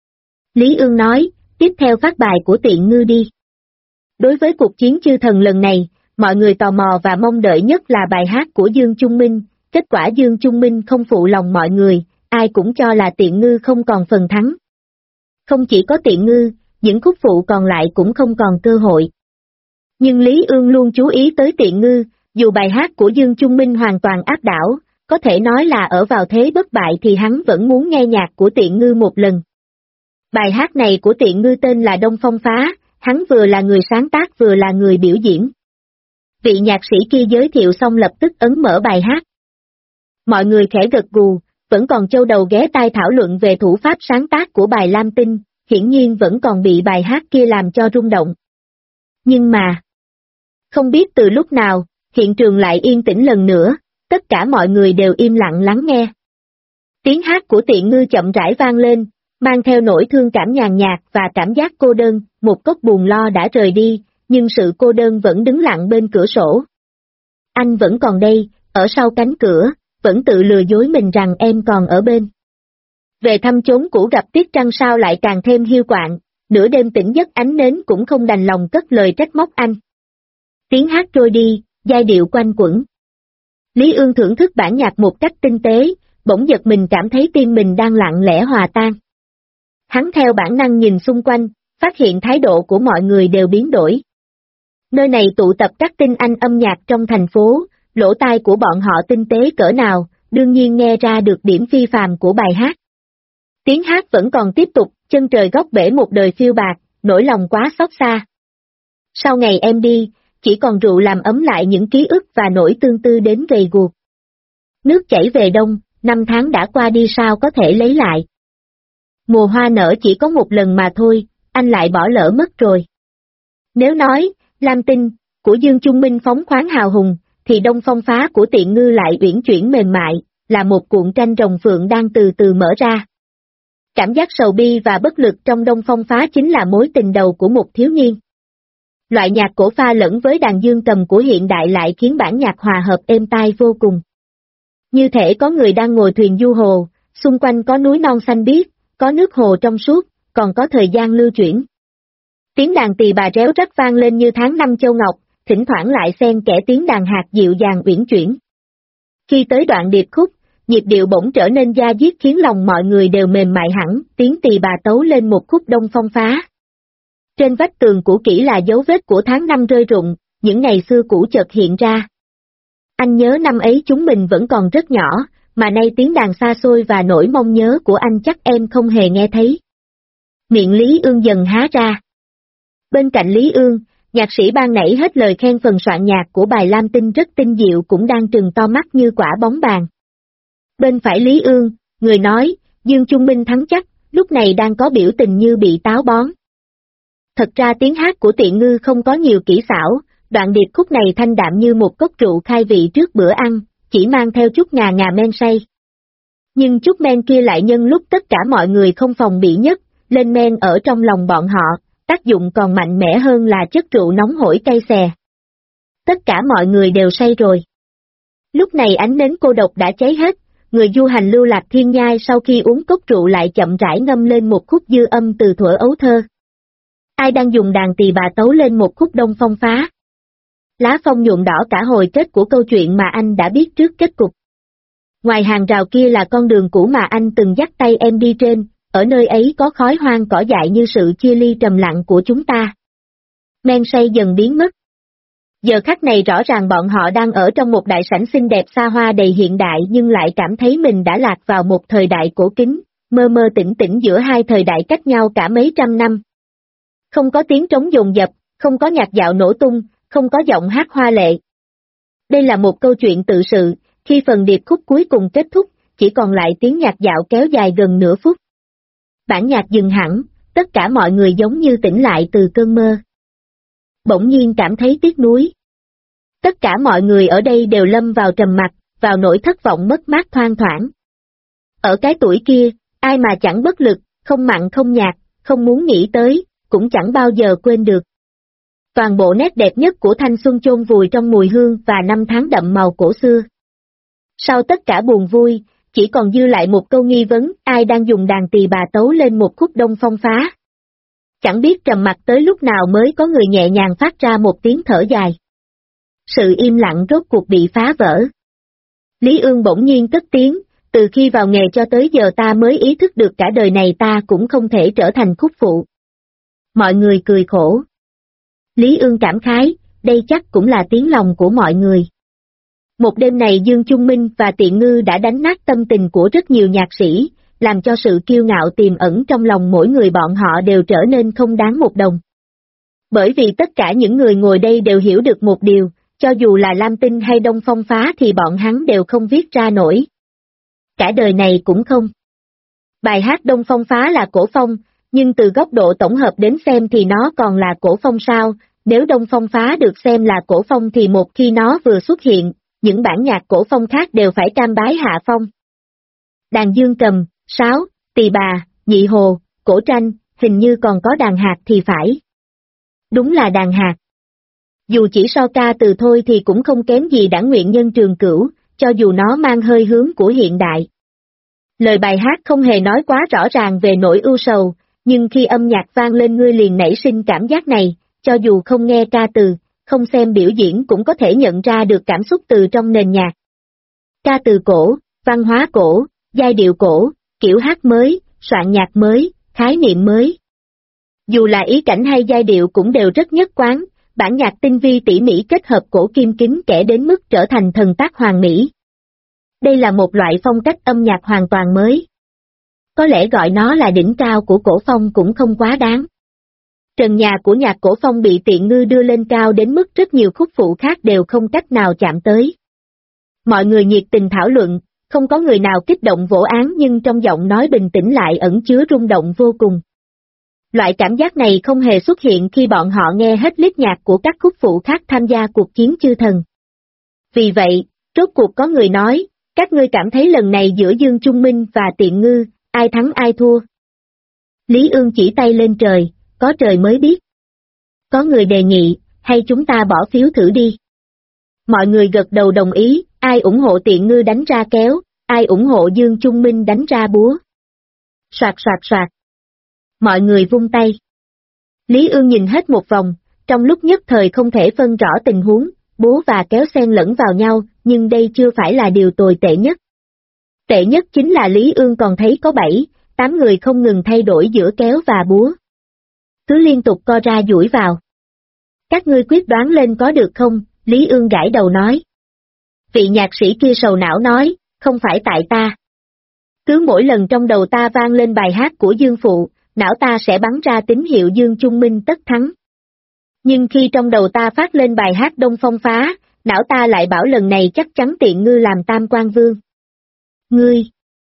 Lý Ương nói, tiếp theo phát bài của Tiện Ngư đi. Đối với cuộc chiến chư thần lần này, mọi người tò mò và mong đợi nhất là bài hát của Dương Trung Minh, kết quả Dương Trung Minh không phụ lòng mọi người, ai cũng cho là Tiện Ngư không còn phần thắng. Không chỉ có Tiện Ngư, những khúc phụ còn lại cũng không còn cơ hội. Nhưng Lý Ương luôn chú ý tới Tiện Ngư, dù bài hát của Dương Trung Minh hoàn toàn áp đảo, có thể nói là ở vào thế bất bại thì hắn vẫn muốn nghe nhạc của Tiện Ngư một lần. Bài hát này của Tiện Ngư tên là Đông Phong Phá, hắn vừa là người sáng tác vừa là người biểu diễn. Vị nhạc sĩ kia giới thiệu xong lập tức ấn mở bài hát. Mọi người khẽ gật gù, vẫn còn châu đầu ghé tai thảo luận về thủ pháp sáng tác của bài Lam Tinh, hiển nhiên vẫn còn bị bài hát kia làm cho rung động. Nhưng mà, không biết từ lúc nào, hiện trường lại yên tĩnh lần nữa, tất cả mọi người đều im lặng lắng nghe. Tiếng hát của Tiện Ngư chậm rãi vang lên, mang theo nỗi thương cảm nhàn nhạt và cảm giác cô đơn, một cốc buồn lo đã rời đi, nhưng sự cô đơn vẫn đứng lặng bên cửa sổ. Anh vẫn còn đây, ở sau cánh cửa, vẫn tự lừa dối mình rằng em còn ở bên. Về thăm chốn cũ gặp Tiết Trăng sao lại càng thêm hiu quạnh, nửa đêm tỉnh giấc ánh nến cũng không đành lòng cất lời trách móc anh. Tiếng hát trôi đi, giai điệu quanh quẩn. Lý Ương thưởng thức bản nhạc một cách tinh tế, bỗng giật mình cảm thấy tim mình đang lặng lẽ hòa tan. Hắn theo bản năng nhìn xung quanh, phát hiện thái độ của mọi người đều biến đổi. Nơi này tụ tập các tinh anh âm nhạc trong thành phố, lỗ tai của bọn họ tinh tế cỡ nào, đương nhiên nghe ra được điểm phi phàm của bài hát. Tiếng hát vẫn còn tiếp tục, chân trời góc bể một đời phiêu bạc, nỗi lòng quá xót xa. Sau ngày em đi, chỉ còn rượu làm ấm lại những ký ức và nỗi tương tư đến gầy guộc. Nước chảy về đông, 5 tháng đã qua đi sao có thể lấy lại. Mùa hoa nở chỉ có một lần mà thôi, anh lại bỏ lỡ mất rồi. Nếu nói, lam tinh, của Dương Chung Minh phóng khoáng hào hùng, thì Đông Phong Phá của Tiện Ngư lại uyển chuyển mềm mại, là một cuộn tranh rồng phượng đang từ từ mở ra. Cảm giác sầu bi và bất lực trong Đông Phong Phá chính là mối tình đầu của một thiếu niên. Loại nhạc cổ pha lẫn với đàn dương cầm của hiện đại lại khiến bản nhạc hòa hợp êm tai vô cùng. Như thể có người đang ngồi thuyền du hồ, xung quanh có núi non xanh biếc, có nước hồ trong suốt, còn có thời gian lưu chuyển. Tiếng đàn tỳ bà réo rắt vang lên như tháng năm châu ngọc, thỉnh thoảng lại xen kẽ tiếng đàn hạt dịu dàng uyển chuyển. Khi tới đoạn điệp khúc, nhịp điệu bỗng trở nên da diết khiến lòng mọi người đều mềm mại hẳn, tiếng tỳ bà tấu lên một khúc Đông Phong Phá. Trên vách tường cũ kỹ là dấu vết của tháng năm rơi rụng, những ngày xưa cũ chợt hiện ra. Anh nhớ năm ấy chúng mình vẫn còn rất nhỏ, mà nay tiếng đàn xa xôi và nỗi mong nhớ của anh chắc em không hề nghe thấy. Miệng Lý Ương dần há ra. Bên cạnh Lý Ương, nhạc sĩ ban nãy hết lời khen phần soạn nhạc của bài Lam Tinh rất tinh diệu cũng đang trừng to mắt như quả bóng bàn. Bên phải Lý Ương, người nói, Dương Chung Minh thắng chắc, lúc này đang có biểu tình như bị táo bón. Thật ra tiếng hát của Tiện Ngư không có nhiều kỹ xảo, đoạn điệp khúc này thanh đạm như một cốc rượu khai vị trước bữa ăn, chỉ mang theo chút ngà ngà men say. Nhưng chút men kia lại nhân lúc tất cả mọi người không phòng bị nhất, lên men ở trong lòng bọn họ, tác dụng còn mạnh mẽ hơn là chất rượu nóng hổi cay xè. Tất cả mọi người đều say rồi. Lúc này ánh nến cô độc đã cháy hết, người du hành lưu lạc thiên nhai sau khi uống cốc rượu lại chậm rãi ngâm lên một khúc dư âm từ thuở ấu thơ. Ai đang dùng đàn tỳ bà tấu lên một khúc Đông Phong Phá. Lá phong nhuộm đỏ cả hồi kết của câu chuyện mà anh đã biết trước kết cục. Ngoài hàng rào kia là con đường cũ mà anh từng dắt tay em đi trên, ở nơi ấy có khói hoang cỏ dại như sự chia ly trầm lặng của chúng ta. Men say dần biến mất. Giờ khắc này rõ ràng bọn họ đang ở trong một đại sảnh xinh đẹp xa hoa đầy hiện đại nhưng lại cảm thấy mình đã lạc vào một thời đại cổ kính, mơ mơ tỉnh tỉnh giữa hai thời đại cách nhau cả mấy trăm năm. Không có tiếng trống dồn dập, không có nhạc dạo nổ tung, không có giọng hát hoa lệ. Đây là một câu chuyện tự sự, khi phần điệp khúc cuối cùng kết thúc, chỉ còn lại tiếng nhạc dạo kéo dài gần nửa phút. Bản nhạc dừng hẳn, tất cả mọi người giống như tỉnh lại từ cơn mơ. Bỗng nhiên cảm thấy tiếc nuối. Tất cả mọi người ở đây đều lâm vào trầm mặc, vào nỗi thất vọng mất mát thoang thoảng. Ở cái tuổi kia, ai mà chẳng bất lực, không mặn không nhạt, không muốn nghĩ tới, cũng chẳng bao giờ quên được. Toàn bộ nét đẹp nhất của thanh xuân chôn vùi trong mùi hương và năm tháng đậm màu cổ xưa. Sau tất cả buồn vui, chỉ còn dư lại một câu nghi vấn, ai đang dùng đàn tỳ bà tấu lên một khúc Đông Phong Phá. Chẳng biết trầm mặc tới lúc nào mới có người nhẹ nhàng phát ra một tiếng thở dài. Sự im lặng rốt cuộc bị phá vỡ. Lý Ương bỗng nhiên cất tiếng, từ khi vào nghề cho tới giờ ta mới ý thức được cả đời này ta cũng không thể trở thành khúc phụ. Mọi người cười khổ. Lý Ương cảm khái, đây chắc cũng là tiếng lòng của mọi người. Một đêm này Dương Chung Minh và Tiện Ngư đã đánh nát tâm tình của rất nhiều nhạc sĩ, làm cho sự kiêu ngạo tiềm ẩn trong lòng mỗi người bọn họ đều trở nên không đáng một đồng. Bởi vì tất cả những người ngồi đây đều hiểu được một điều, cho dù là Lam Tinh hay Đông Phong Phá thì bọn hắn đều không viết ra nổi. Cả đời này cũng không. Bài hát Đông Phong Phá là cổ phong, nhưng từ góc độ tổng hợp đến xem thì nó còn là cổ phong sao, nếu Đông Phong Phá được xem là cổ phong thì một khi nó vừa xuất hiện, những bản nhạc cổ phong khác đều phải cam bái hạ phong. Đàn dương cầm, sáo, tỳ bà, nhị hồ, cổ tranh, hình như còn có đàn hạt thì phải. Đúng là đàn hạt. Dù chỉ so ca từ thôi thì cũng không kém gì Đảng Nguyện Nhân Trường Cửu, cho dù nó mang hơi hướng của hiện đại. Lời bài hát không hề nói quá rõ ràng về nỗi ưu sầu, nhưng khi âm nhạc vang lên ngươi liền nảy sinh cảm giác này, cho dù không nghe ca từ, không xem biểu diễn cũng có thể nhận ra được cảm xúc từ trong nền nhạc. Ca từ cổ, văn hóa cổ, giai điệu cổ, kiểu hát mới, soạn nhạc mới, khái niệm mới. Dù là ý cảnh hay giai điệu cũng đều rất nhất quán, bản nhạc tinh vi tỉ mỉ kết hợp cổ kim kính kẽ đến mức trở thành thần tác hoàn mỹ. Đây là một loại phong cách âm nhạc hoàn toàn mới. Có lẽ gọi nó là đỉnh cao của cổ phong cũng không quá đáng. Trần nhà của Nhạc Cổ Phong bị Tiện Ngư đưa lên cao đến mức rất nhiều khúc phụ khác đều không cách nào chạm tới. Mọi người nhiệt tình thảo luận, không có người nào kích động vỗ án nhưng trong giọng nói bình tĩnh lại ẩn chứa rung động vô cùng. Loại cảm giác này không hề xuất hiện khi bọn họ nghe hết list nhạc của các khúc phụ khác tham gia cuộc chiến chư thần. Vì vậy, rốt cuộc có người nói, các ngươi cảm thấy lần này giữa Dương Trung Minh và Tiện Ngư, ai thắng ai thua? Lý Ương chỉ tay lên trời, có trời mới biết. Có người đề nghị, hay chúng ta bỏ phiếu thử đi. Mọi người gật đầu đồng ý, ai ủng hộ Tiện Ngư đánh ra kéo, ai ủng hộ Dương Trung Minh đánh ra búa. Soạt soạt soạt. Mọi người vung tay. Lý Ương nhìn hết một vòng, trong lúc nhất thời không thể phân rõ tình huống, búa và kéo xen lẫn vào nhau, nhưng đây chưa phải là điều tồi tệ nhất. Tệ nhất chính là Lý Ương còn thấy có 7-8 người không ngừng thay đổi giữa kéo và búa. Cứ liên tục co ra duỗi vào. Các ngươi quyết đoán lên có được không? Lý Ương gãi đầu nói. Vị nhạc sĩ kia sầu não nói, không phải tại ta. Cứ mỗi lần trong đầu ta vang lên bài hát của Dương Phụ, não ta sẽ bắn ra tín hiệu Dương Trung Minh tất thắng. Nhưng khi trong đầu ta phát lên bài hát Đông Phong Phá, não ta lại bảo lần này chắc chắn Tiện Ngư làm tam quan vương. Ngươi!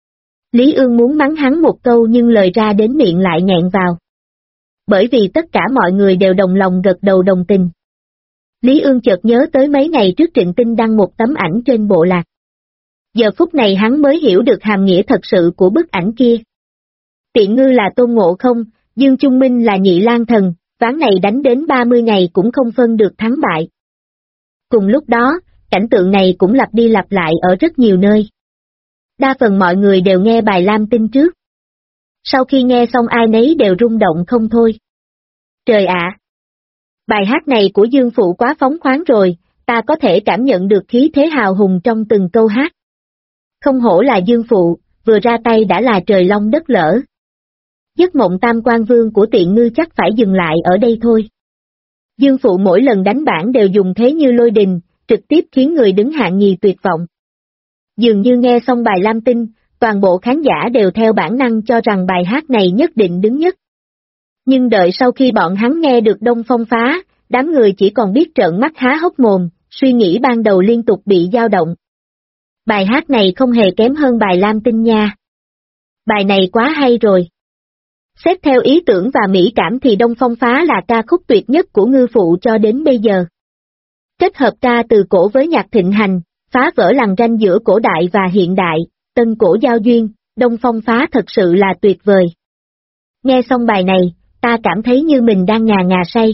Lý Ương muốn mắng hắn một câu nhưng lời ra đến miệng lại nghẹn vào. Bởi vì tất cả mọi người đều đồng lòng gật đầu đồng tình. Lý Ương chợt nhớ tới mấy ngày trước Trịnh Tinh đăng một tấm ảnh trên bộ lạc. Giờ phút này hắn mới hiểu được hàm nghĩa thật sự của bức ảnh kia. Tiện Ngư là Tôn Ngộ Không, Dương Trung Minh là Nhị Lang Thần, ván này đánh đến 30 ngày cũng không phân được thắng bại. Cùng lúc đó, cảnh tượng này cũng lặp đi lặp lại ở rất nhiều nơi. Đa phần mọi người đều nghe bài Lam Tinh trước. Sau khi nghe xong ai nấy đều rung động không thôi. Trời ạ! Bài hát này của Dương Phụ quá phóng khoáng rồi, ta có thể cảm nhận được khí thế hào hùng trong từng câu hát. Không hổ là Dương Phụ, vừa ra tay đã là trời long đất lở. Giấc mộng tam quan vương của Tiện Ngư chắc phải dừng lại ở đây thôi. Dương Phụ mỗi lần đánh bản đều dùng thế như lôi đình, trực tiếp khiến người đứng hạng nhì tuyệt vọng. Dường như nghe xong bài Lam Tinh, toàn bộ khán giả đều theo bản năng cho rằng bài hát này nhất định đứng nhất. Nhưng đợi sau khi bọn hắn nghe được Đông Phong Phá, đám người chỉ còn biết trợn mắt há hốc mồm, suy nghĩ ban đầu liên tục bị dao động. Bài hát này không hề kém hơn bài Lam Tinh nha. Bài này quá hay rồi. Xét theo ý tưởng và mỹ cảm thì Đông Phong Phá là ca khúc tuyệt nhất của Ngư Phụ cho đến bây giờ. Kết hợp ca từ cổ với nhạc thịnh hành, phá vỡ lằn ranh giữa cổ đại và hiện đại, tân cổ giao duyên, Đông Phong Phá thật sự là tuyệt vời. Nghe xong bài này, ta cảm thấy như mình đang ngà ngà say.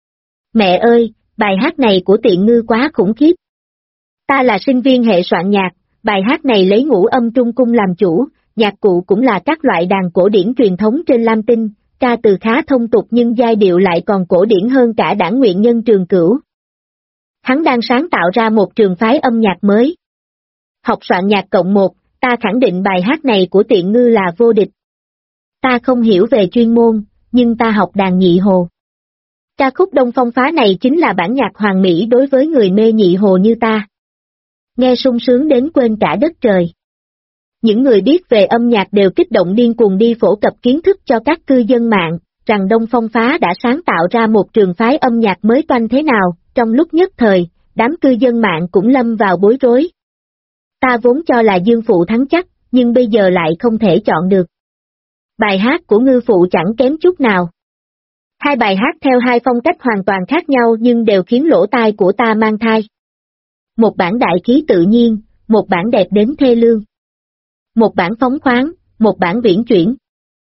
Mẹ ơi, bài hát này của Tiện Ngư quá khủng khiếp. Ta là sinh viên hệ soạn nhạc, bài hát này lấy ngũ âm trung cung làm chủ, nhạc cụ cũng là các loại đàn cổ điển truyền thống trên Lam Tinh, ca từ khá thông tục nhưng giai điệu lại còn cổ điển hơn cả Đảng Nguyện Nhân Trường Cửu. Hắn đang sáng tạo ra một trường phái âm nhạc mới. Học soạn nhạc cộng 1, ta khẳng định bài hát này của Tiện Ngư là vô địch. Ta không hiểu về chuyên môn, nhưng ta học đàn nhị hồ. Ca khúc Đông Phong Phá này chính là bản nhạc hoàn mỹ đối với người mê nhị hồ như ta. Nghe sung sướng đến quên cả đất trời. Những người biết về âm nhạc đều kích động điên cuồng đi phổ cập kiến thức cho các cư dân mạng, rằng Đông Phong Phá đã sáng tạo ra một trường phái âm nhạc mới toanh thế nào, trong lúc nhất thời, đám cư dân mạng cũng lâm vào bối rối. Ta vốn cho là Dương Phụ thắng chắc, nhưng bây giờ lại không thể chọn được. Bài hát của Ngư Phụ chẳng kém chút nào. Hai bài hát theo hai phong cách hoàn toàn khác nhau nhưng đều khiến lỗ tai của ta mang thai. Một bản đại khí tự nhiên, một bản đẹp đến thê lương. Một bản phóng khoáng, một bản viễn chuyển.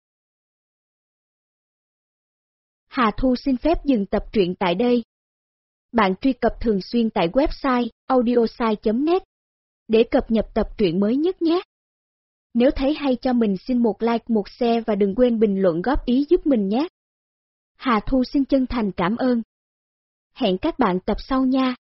Hà Thu xin phép dừng tập truyện tại đây. Bạn truy cập thường xuyên tại website audiosai.net để cập nhật tập truyện mới nhất nhé. Nếu thấy hay cho mình xin một like, một share và đừng quên bình luận góp ý giúp mình nhé. Hà Thu xin chân thành cảm ơn. Hẹn các bạn tập sau nha.